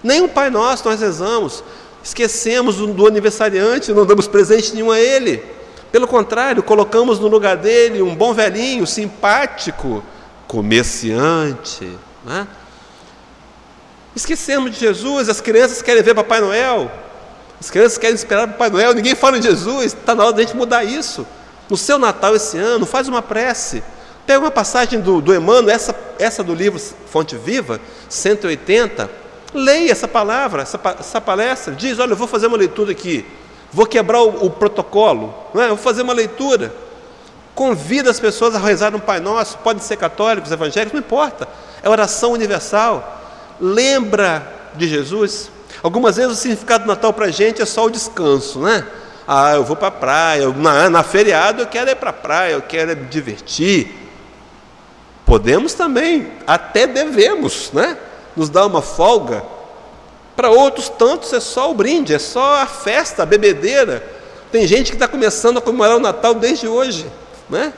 Nem um Pai Nosso nós rezamos. Esquecemos do aniversariante, não damos presente nenhum a ele. Pelo contrário, colocamos no lugar dele um bom velhinho, simpático, comerciante, né? Esquecemos de Jesus. As crianças querem ver Papai Noel, as crianças querem esperar Papai Noel, ninguém fala em Jesus. Está na hora de a gente mudar isso. No seu Natal esse ano, faz uma prece. Pega uma passagem do, do Emmanuel, essa, essa do livro Fonte Viva, cento e oitenta, leia essa palavra, essa, essa palestra, diz, olha, eu vou fazer uma leitura aqui, vou quebrar o, o protocolo, não é? Eu vou fazer uma leitura. Convida as pessoas a rezar um Pai Nosso, podem ser católicos, evangélicos, não importa, é oração universal. Lembra de Jesus. Algumas vezes o significado do Natal para a gente é só o descanso, né? Ah, eu vou para a praia, na, na feriado eu quero ir para a praia, eu quero me divertir. Podemos também, até devemos, né? Nos dar uma folga. Para outros tantos é só o brinde, é só a festa, a bebedeira. Tem gente que está começando a comemorar o Natal desde hoje, né?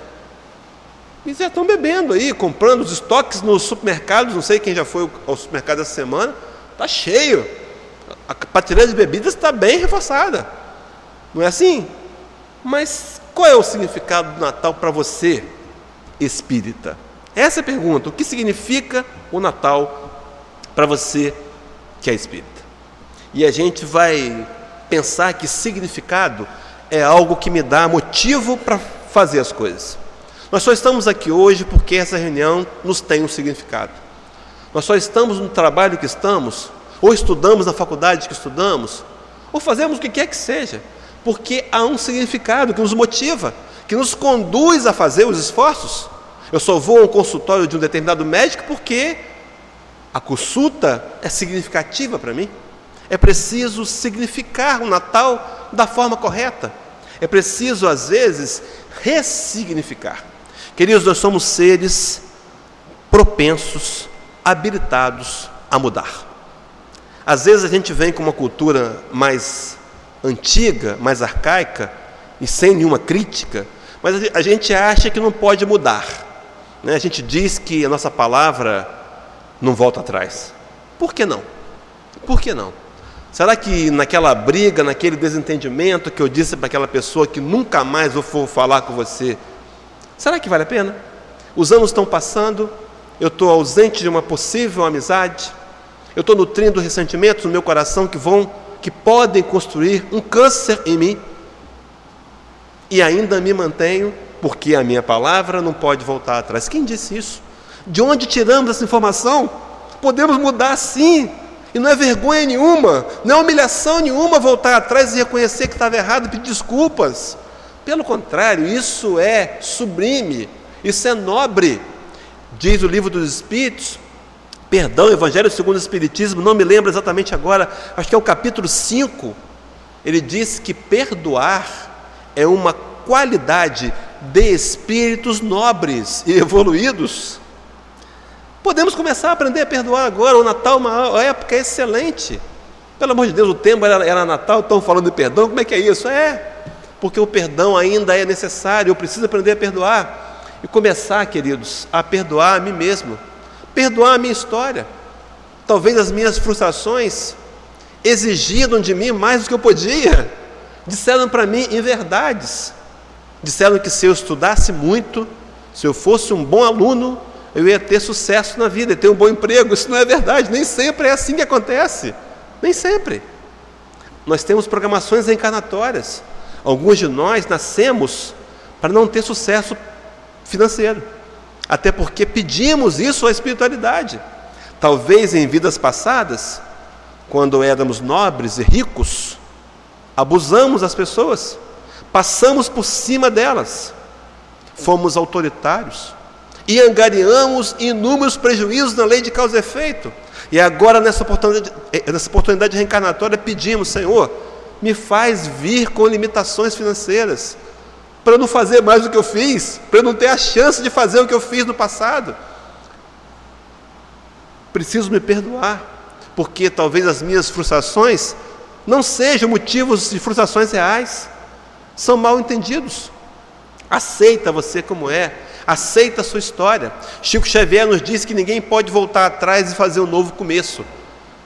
E já estão bebendo aí, comprando os estoques nos supermercados. Não sei quem já foi ao supermercado essa semana, está cheio. A prateleira de bebidas está bem reforçada, não é assim? Mas qual é o significado do Natal para você, espírita? Essa é a pergunta. O que significa o Natal para você que é espírita? E a gente vai pensar que significado é algo que me dá motivo para fazer as coisas. Nós só estamos aqui hoje porque essa reunião nos tem um significado. Nós só estamos no trabalho que estamos, ou estudamos na faculdade que estudamos, ou fazemos o que quer que seja, porque há um significado que nos motiva, que nos conduz a fazer os esforços. Eu só vou a um consultório de um determinado médico porque a consulta é significativa para mim. É preciso significar o Natal da forma correta. É preciso, às vezes, ressignificar. Queridos, nós somos seres propensos, habilitados a mudar. Às vezes a gente vem com uma cultura mais antiga, mais arcaica, e sem nenhuma crítica, mas a gente acha que não pode mudar, né? A gente diz que a nossa palavra não volta atrás. Por que não? Por que não? Será que naquela briga, naquele desentendimento que eu disse para aquela pessoa que nunca mais vou falar com você, será que vale a pena? Os anos estão passando, eu estou ausente de uma possível amizade, eu estou nutrindo ressentimentos no meu coração que vão, que podem construir um câncer em mim, e ainda me mantenho, porque a minha palavra não pode voltar atrás. Quem disse isso? De onde tiramos essa informação? Podemos mudar sim, e não é vergonha nenhuma, não é humilhação nenhuma voltar atrás e reconhecer que estava errado e pedir desculpas. Pelo contrário, isso é sublime, isso é nobre. Diz o Livro dos Espíritos, perdão, Evangelho segundo o Espiritismo, não me lembro exatamente agora, acho que é o capítulo cinco, ele diz que perdoar é uma qualidade de espíritos nobres e evoluídos. Podemos começar a aprender a perdoar agora. O Natal é uma época excelente. Pelo amor de Deus, o tempo era, era Natal, estão falando de perdão, como é que é isso? É, porque o perdão ainda é necessário, eu preciso aprender a perdoar. E começar, queridos, a perdoar a mim mesmo, perdoar a minha história. Talvez as minhas frustrações exigiram de mim mais do que eu podia. Disseram para mim inverdades. Disseram que se eu estudasse muito, se eu fosse um bom aluno, eu ia ter sucesso na vida, ia ter um bom emprego. Isso não é verdade, nem sempre é assim que acontece. Nem sempre. Nós temos programações reencarnatórias. Alguns de nós nascemos para não ter sucesso financeiro, até porque pedimos isso à espiritualidade. Talvez em vidas passadas, quando éramos nobres e ricos, abusamos das pessoas, passamos por cima delas, fomos autoritários e angariamos inúmeros prejuízos na lei de causa e efeito. E agora, nessa oportunidade, nessa oportunidade reencarnatória, pedimos: Senhor, me faz vir com limitações financeiras, para eu não fazer mais do que eu fiz, para eu não ter a chance de fazer o que eu fiz no passado. Preciso me perdoar, porque talvez as minhas frustrações não sejam motivos de frustrações reais, são mal entendidos. Aceita você como é, aceita a sua história. Chico Xavier nos diz que ninguém pode voltar atrás e fazer um novo começo.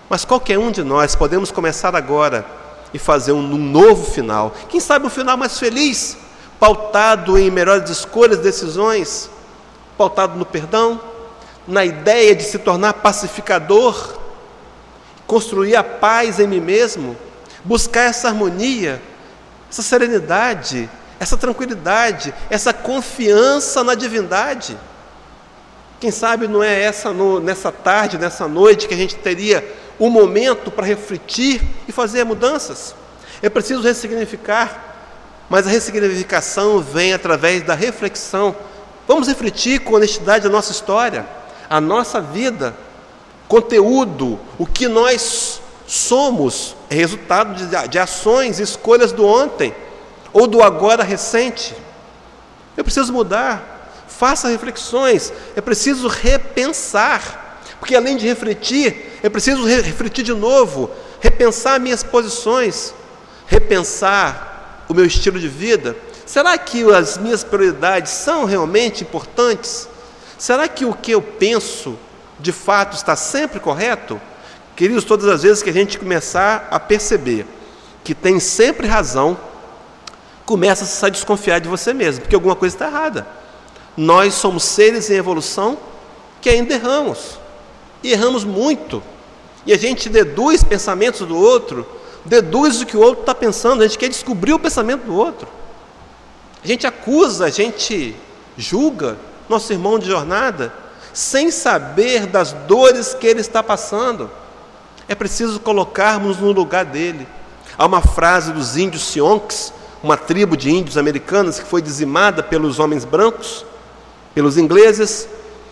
Mas qualquer um de nós podemos começar agora e fazer um, um novo final. Quem sabe um final mais feliz, pautado em melhores escolhas, decisões, pautado no perdão, na ideia de se tornar pacificador, construir a paz em mim mesmo, buscar essa harmonia, essa serenidade, essa tranquilidade, essa confiança na divindade. Quem sabe não é essa no, nessa tarde, nessa noite, que a gente teria um momento para refletir e fazer mudanças. É preciso ressignificar, mas a ressignificação vem através da reflexão. Vamos refletir com honestidade a nossa história, a nossa vida, conteúdo, o que nós somos, é resultado de, de ações, escolhas do ontem, ou do agora recente. Eu preciso mudar, faça reflexões, é preciso repensar, porque além de refletir, é preciso re- refletir de novo, repensar minhas posições, repensar o meu estilo de vida. Será que as minhas prioridades são realmente importantes? Será que o que eu penso, de fato, está sempre correto? Queridos, todas as vezes que a gente começar a perceber que tem sempre razão, começa a desconfiar de você mesmo, porque alguma coisa está errada. Nós somos seres em evolução que ainda erramos, e erramos muito, e a gente deduz pensamentos do outro, deduz o que o outro está pensando, a gente quer descobrir o pensamento do outro, a gente acusa, a gente julga nosso irmão de jornada, sem saber das dores que ele está passando. É preciso colocarmos no lugar dele. Há uma frase dos índios Sionks, uma tribo de índios americanos que foi dizimada pelos homens brancos, pelos ingleses,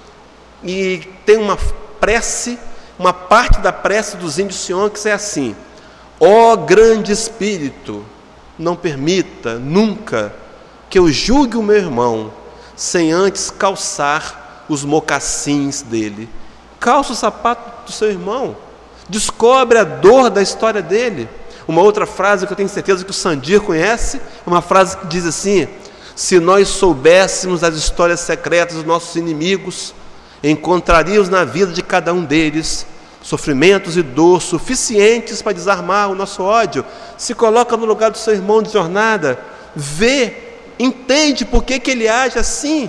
e tem uma prece, uma parte da prece dos índios Sionks é assim: ó grande Espírito, não permita nunca que eu julgue o meu irmão sem antes calçar os mocassins dele. Calça o sapato do seu irmão, descobre a dor da história dele. Uma outra frase que eu tenho certeza que o Sandir conhece, é uma frase que diz assim: se nós soubéssemos as histórias secretas dos nossos inimigos, encontraríamos na vida de cada um deles sofrimentos e dor suficientes para desarmar o nosso ódio. Se coloca no lugar do seu irmão de jornada, vê, entende por que, que ele age assim.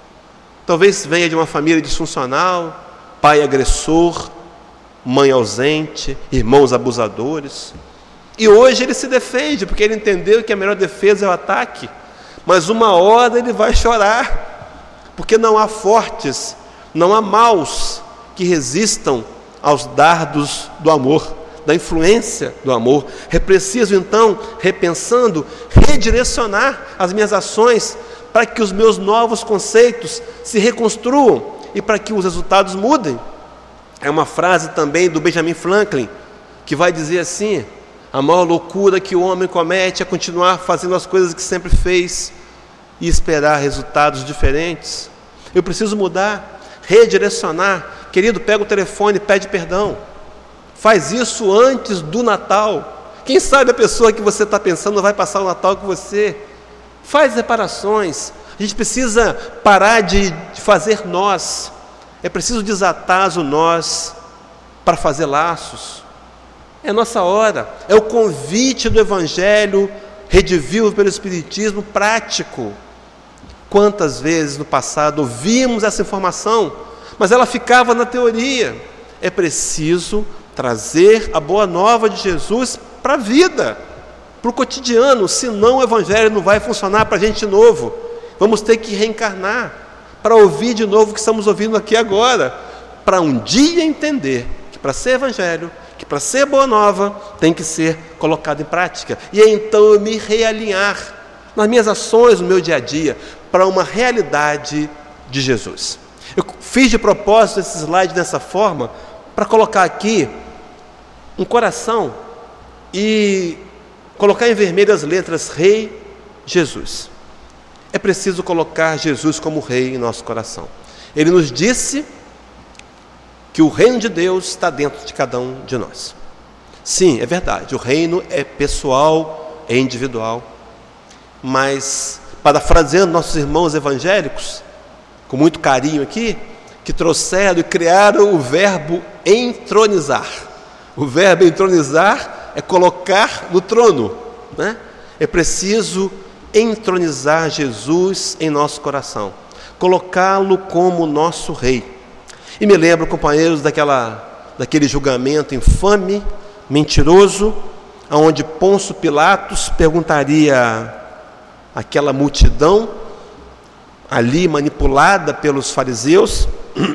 Talvez venha de uma família disfuncional, pai agressor, mãe ausente, irmãos abusadores. E hoje ele se defende, porque ele entendeu que a melhor defesa é o ataque. Mas uma hora ele vai chorar, porque não há fortes, não há maus que resistam aos dardos do amor, da influência do amor. É preciso então, repensando, redirecionar as minhas ações para que os meus novos conceitos se reconstruam e para que os resultados mudem. É uma frase também do Benjamin Franklin, que vai dizer assim: a maior loucura que o homem comete é continuar fazendo as coisas que sempre fez e esperar resultados diferentes. Eu preciso mudar, redirecionar. Querido, pega o telefone e pede perdão. Faz isso antes do Natal. Quem sabe a pessoa que você está pensando vai passar o Natal com você. Faz reparações. A gente precisa parar de, de fazer nós. É preciso desatar o nós para fazer laços. É a nossa hora. É o convite do Evangelho redivivo pelo Espiritismo prático. Quantas vezes no passado ouvimos essa informação, mas ela ficava na teoria. É preciso trazer a boa nova de Jesus para a vida, para o cotidiano, senão o Evangelho não vai funcionar para a gente de novo. Vamos ter que reencarnar para ouvir de novo o que estamos ouvindo aqui agora, para um dia entender que para ser Evangelho, que para ser boa nova, tem que ser colocado em prática. E aí, então eu me realinhar nas minhas ações, no meu dia a dia, para uma realidade de Jesus. Eu fiz de propósito esse slide dessa forma, para colocar aqui um coração e colocar em vermelho as letras Rei Jesus. É preciso colocar Jesus como Rei em nosso coração. Ele nos disse que o reino de Deus está dentro de cada um de nós. Sim, é verdade, o reino é pessoal, é individual, mas, parafraseando nossos irmãos evangélicos, com muito carinho aqui, que trouxeram e criaram o verbo entronizar. O verbo entronizar é colocar no trono, né? É preciso entronizar Jesus em nosso coração, colocá-lo como nosso rei. E me lembro, companheiros, daquela, daquele julgamento infame, mentiroso, onde Pôncio Pilatos perguntaria àquela multidão ali manipulada pelos fariseus: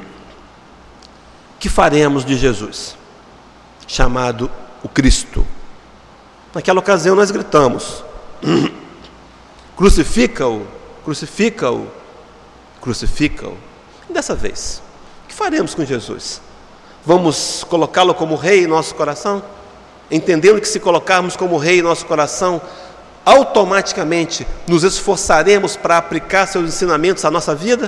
que faremos de Jesus, chamado o Cristo? Naquela ocasião nós gritamos: crucifica-o, crucifica-o, crucifica-o. E dessa vez, o que faremos com Jesus? Vamos colocá-lo como rei em nosso coração? Entendendo que se colocarmos como rei em nosso coração, automaticamente nos esforçaremos para aplicar seus ensinamentos à nossa vida?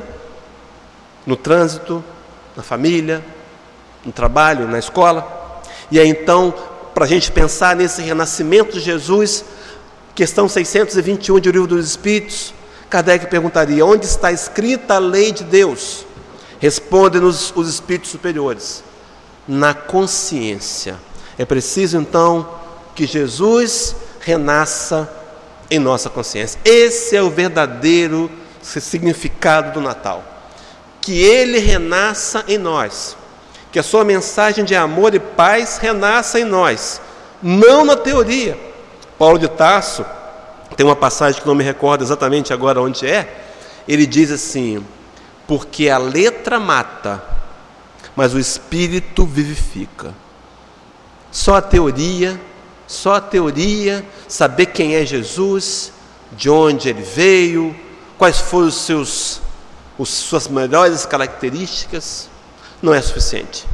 No trânsito, na família, no trabalho, na escola? E aí então, para a gente pensar nesse renascimento de Jesus, questão seiscentos e vinte e um de O Livro dos Espíritos, Kardec perguntaria: onde está escrita a lei de Deus? Respondem-nos os espíritos superiores: na consciência. É preciso então que Jesus renasça em nossa consciência. Esse é o verdadeiro significado do Natal. Que Ele renasça em nós, que a sua mensagem de amor e paz renasça em nós, não na teoria. Paulo de Tarso tem uma passagem que não me recordo exatamente agora onde é. Ele diz assim: porque a letra mata, mas o Espírito vivifica. Só a teoria, só a teoria, saber quem é Jesus, de onde Ele veio, quais foram os seus, os, suas melhores características, não é suficiente.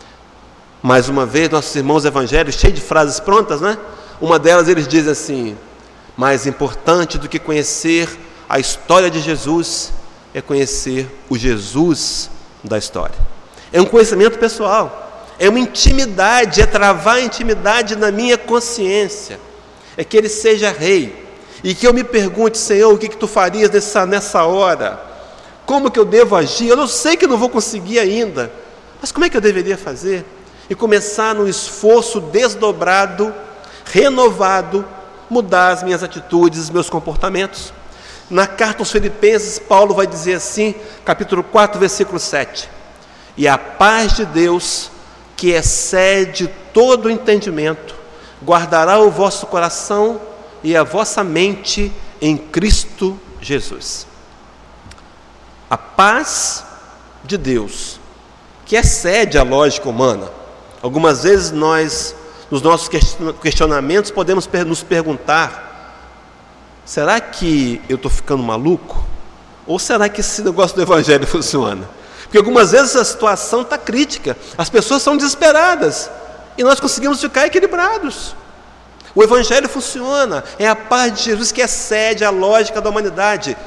Mais uma vez, nossos irmãos evangélicos, cheios de frases prontas, né? Uma delas eles dizem assim: mais importante do que conhecer a história de Jesus é conhecer o Jesus da história. É um conhecimento pessoal, é uma intimidade, é travar a intimidade na minha consciência, é que Ele seja rei, e que eu me pergunte: Senhor, o que, que Tu farias nessa, nessa hora? Como que eu devo agir? Eu não sei, que não vou conseguir ainda, mas como é que eu deveria fazer? E começar no esforço desdobrado, renovado, mudar as minhas atitudes, os meus comportamentos. Na carta aos Filipenses, Paulo vai dizer assim, capítulo quatro, versículo sete: e a paz de Deus, que excede todo o entendimento, guardará o vosso coração e a vossa mente em Cristo Jesus. A paz de Deus, que excede a lógica humana. Algumas vezes nós, nos nossos questionamentos, podemos nos perguntar: será que eu estou ficando maluco? Ou será que esse negócio do Evangelho funciona? Porque algumas vezes a situação está crítica, as pessoas são desesperadas, e nós conseguimos ficar equilibrados. O Evangelho funciona, é a paz de Jesus que excede a lógica da humanidade.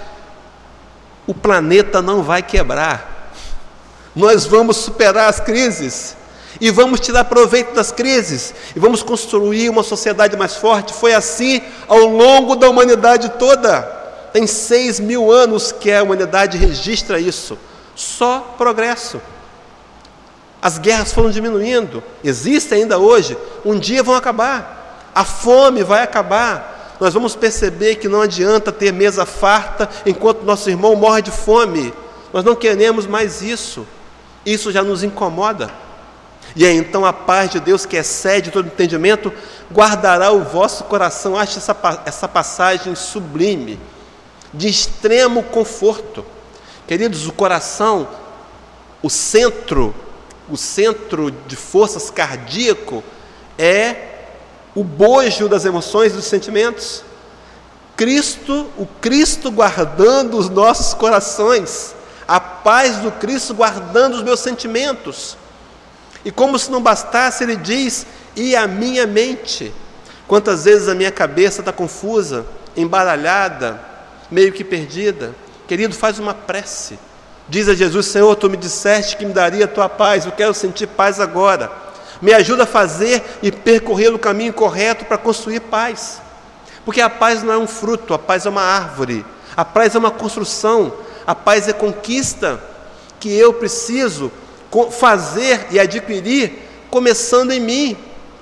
O planeta não vai quebrar, nós vamos superar as crises, e vamos tirar proveito das crises, e vamos construir uma sociedade mais forte. Foi assim ao longo da humanidade toda. Tem seis mil anos que a humanidade registra isso. Só progresso. As guerras foram diminuindo, existem ainda hoje, um dia vão acabar. A fome vai acabar. Nós vamos perceber que não adianta ter mesa farta enquanto nosso irmão morre de fome. Nós não queremos mais isso. Isso já nos incomoda. E aí então a paz de Deus, que excede todo entendimento, guardará o vosso coração. Acho essa, essa passagem sublime, de extremo conforto. Queridos, o coração, o centro, o centro de forças cardíaco, é o bojo das emoções e dos sentimentos. Cristo, o Cristo guardando os nossos corações, a paz do Cristo guardando os meus sentimentos. E como se não bastasse, ele diz: e a minha mente? Quantas vezes a minha cabeça está confusa, embaralhada, meio que perdida? Querido, faz uma prece. Diz a Jesus: Senhor, Tu me disseste que me daria a Tua paz, eu quero sentir paz agora. Me ajuda a fazer e percorrer o caminho correto para construir paz. Porque a paz não é um fruto, a paz é uma árvore, a paz é uma construção, a paz é conquista que eu preciso fazer e adquirir, começando em mim.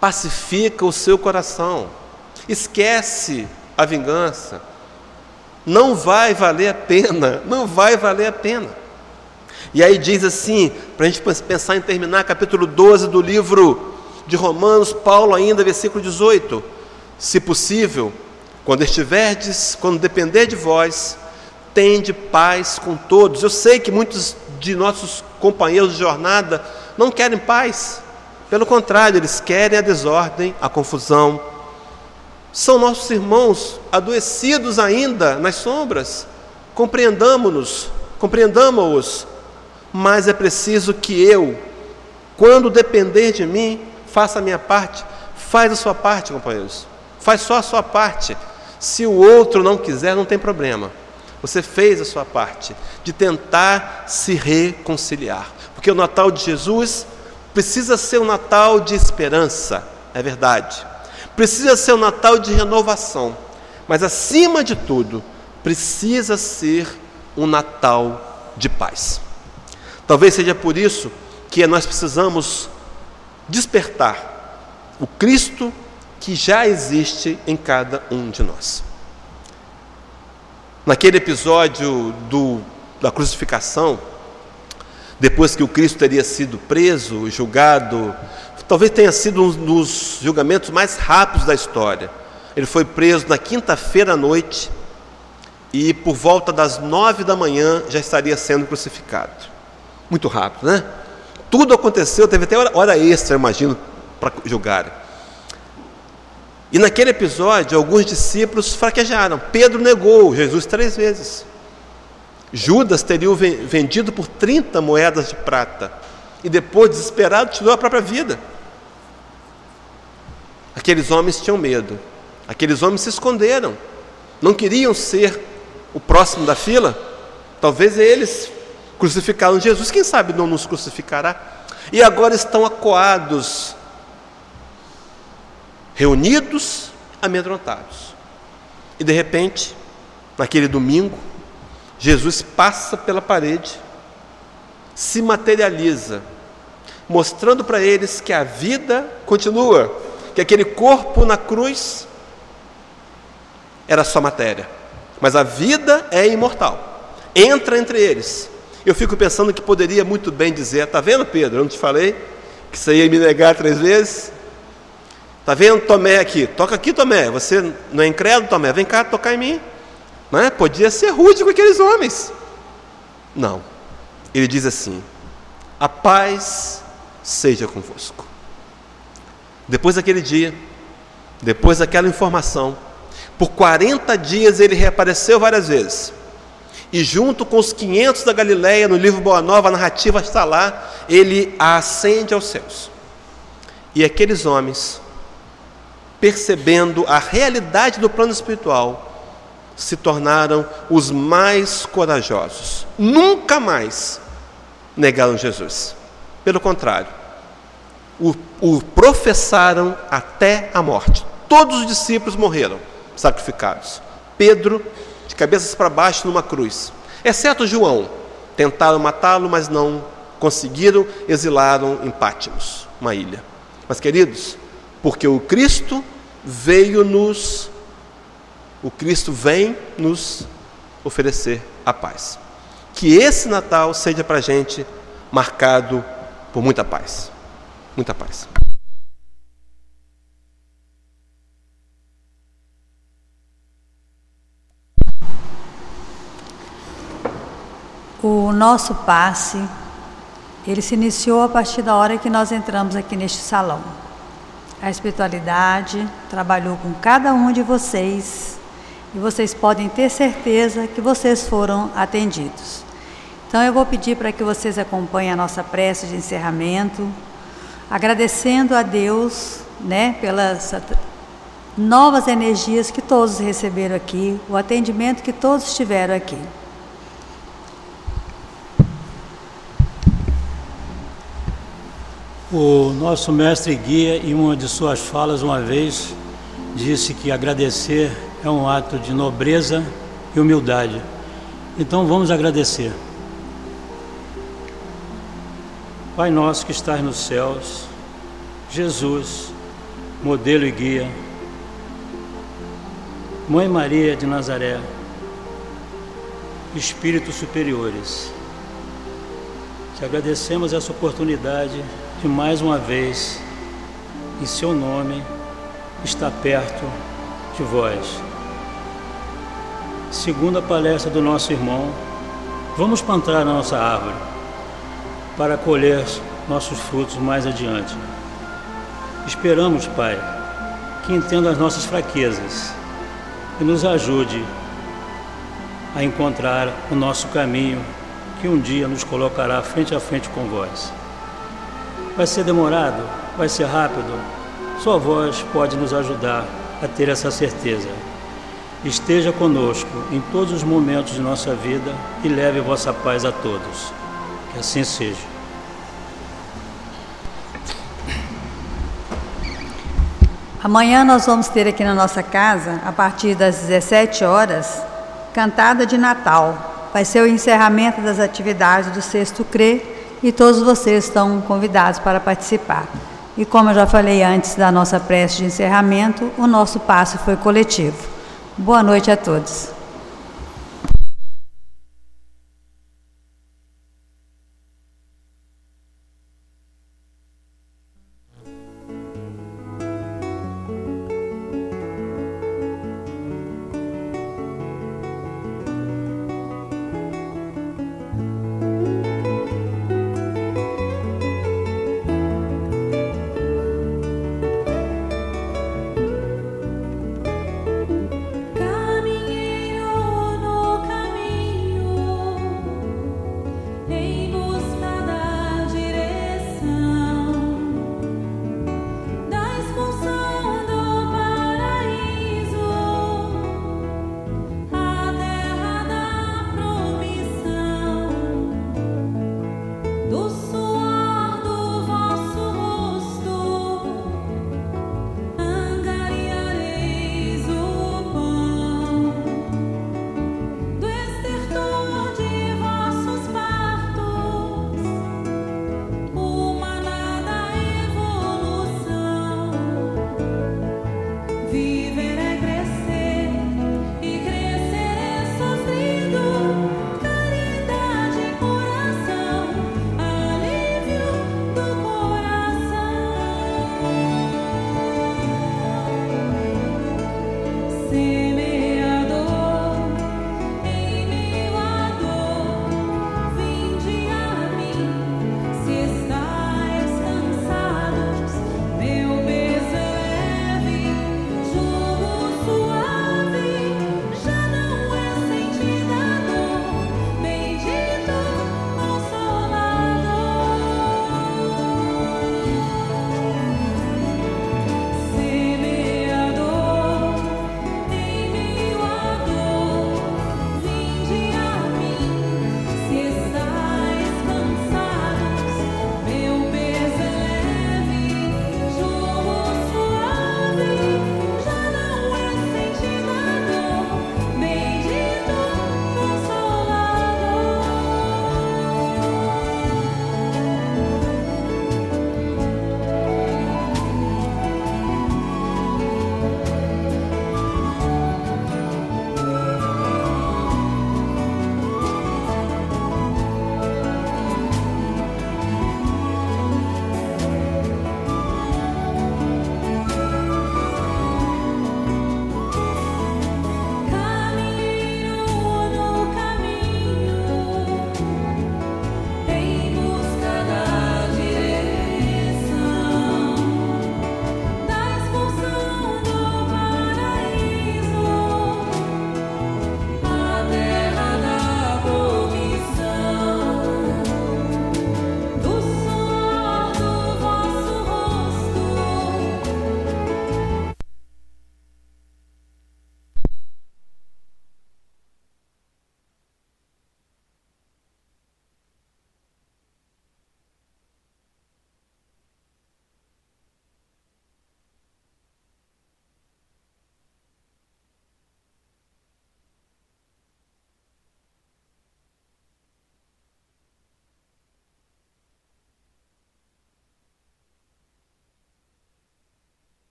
pacifica o seu coração. Esquece a vingança. Não vai valer a pena, não vai valer a pena. E aí diz assim, para a gente pensar em terminar, capítulo doze do livro de Romanos, Paulo ainda, versículo dezoito. Se possível, quando estiverdes, quando depender de vós, tende paz com todos. Eu sei que muitos de nossos companheiros de jornada não querem paz. Pelo contrário, eles querem a desordem, a confusão. São nossos irmãos adoecidos ainda nas sombras. Compreendamos-nos, compreendamos-os. Mas é preciso que eu, quando depender de mim, faça a minha parte. Faz a sua parte, companheiros. Faz só a sua parte. Se o outro não quiser, não tem problema. Você fez a sua parte de tentar se reconciliar. Porque o Natal de Jesus precisa ser um Natal de esperança, é verdade. Precisa ser um Natal de renovação. Mas, acima de tudo, precisa ser um Natal de paz. Talvez seja por isso que nós precisamos despertar o Cristo que já existe em cada um de nós. Naquele episódio do, da crucificação, depois que o Cristo teria sido preso, julgado, talvez tenha sido um dos julgamentos mais rápidos da história. Ele foi preso na quinta-feira à noite e por volta das nove da manhã já estaria sendo crucificado. Muito rápido, né? Tudo aconteceu, teve até hora, hora extra, imagino, para julgar. E naquele episódio, alguns discípulos fraquejaram. Pedro negou Jesus três vezes. Judas teria o vendido por trinta moedas de prata. E depois, desesperado, tirou a própria vida. Aqueles homens tinham medo. Aqueles homens se esconderam. Não queriam ser o próximo da fila. Talvez eles crucificaram Jesus. Quem sabe não nos crucificará? E agora estão acuados, reunidos, amedrontados. E de repente, naquele domingo, Jesus passa pela parede, se materializa, mostrando para eles que a vida continua, que aquele corpo na cruz era só matéria, mas a vida é imortal, entra entre eles. Eu fico pensando que poderia muito bem dizer: está vendo, Pedro, eu não te falei que você ia me negar três vezes? Está vendo, Tomé, aqui? Toca aqui, Tomé. Você não é incrédulo, Tomé? Vem cá tocar em mim. Não é? Podia ser rude com aqueles homens. Não. Ele diz assim: a paz seja convosco. Depois daquele dia, depois daquela informação, por quarenta dias ele reapareceu várias vezes. E junto com os quinhentos da Galileia, no livro Boa Nova, a narrativa está lá, ele ascende aos céus. E aqueles homens, percebendo a realidade do plano espiritual, se tornaram os mais corajosos. Nunca mais negaram Jesus. Pelo contrário, o, o professaram até a morte. Todos os discípulos morreram, sacrificados. Pedro, de cabeças para baixo numa cruz. Exceto João. Tentaram matá-lo, mas não conseguiram. Exilaram em Pátimos, uma ilha. Mas, queridos, porque o Cristo veio nos, o Cristo vem nos oferecer a paz. Que esse Natal seja para a gente marcado por muita paz. Muita paz. O nosso passe, ele se iniciou a partir da hora que nós entramos aqui neste salão. A espiritualidade trabalhou com cada um de vocês e vocês podem ter certeza que vocês foram atendidos. Então eu vou pedir para que vocês acompanhem a nossa prece de encerramento, agradecendo a Deus, né, pelas novas energias que todos receberam aqui, o atendimento que todos tiveram aqui. O nosso mestre guia, em uma de suas falas uma vez, disse que agradecer é um ato de nobreza e humildade. Então vamos agradecer. Pai nosso que estás nos céus, Jesus, modelo e guia, Mãe Maria de Nazaré, Espíritos superiores, te agradecemos essa oportunidade de mais uma vez, em seu nome, estar perto de vós. Segundo a palestra do nosso irmão, vamos plantar a nossa árvore para colher nossos frutos mais adiante. Esperamos, Pai, que entenda as nossas fraquezas e nos ajude a encontrar o nosso caminho, que um dia nos colocará frente a frente com vós. Vai ser demorado? Vai ser rápido? Só vós pode nos ajudar a ter essa certeza. Esteja conosco em todos os momentos de nossa vida e leve vossa paz a todos. Que assim seja. Amanhã nós vamos ter aqui na nossa casa, a partir das dezessete horas, cantada de Natal. Vai ser o encerramento das atividades do Sexto C R E e todos vocês estão convidados para participar. E como eu já falei antes da nossa prece de encerramento, o nosso passe foi coletivo. Boa noite a todos.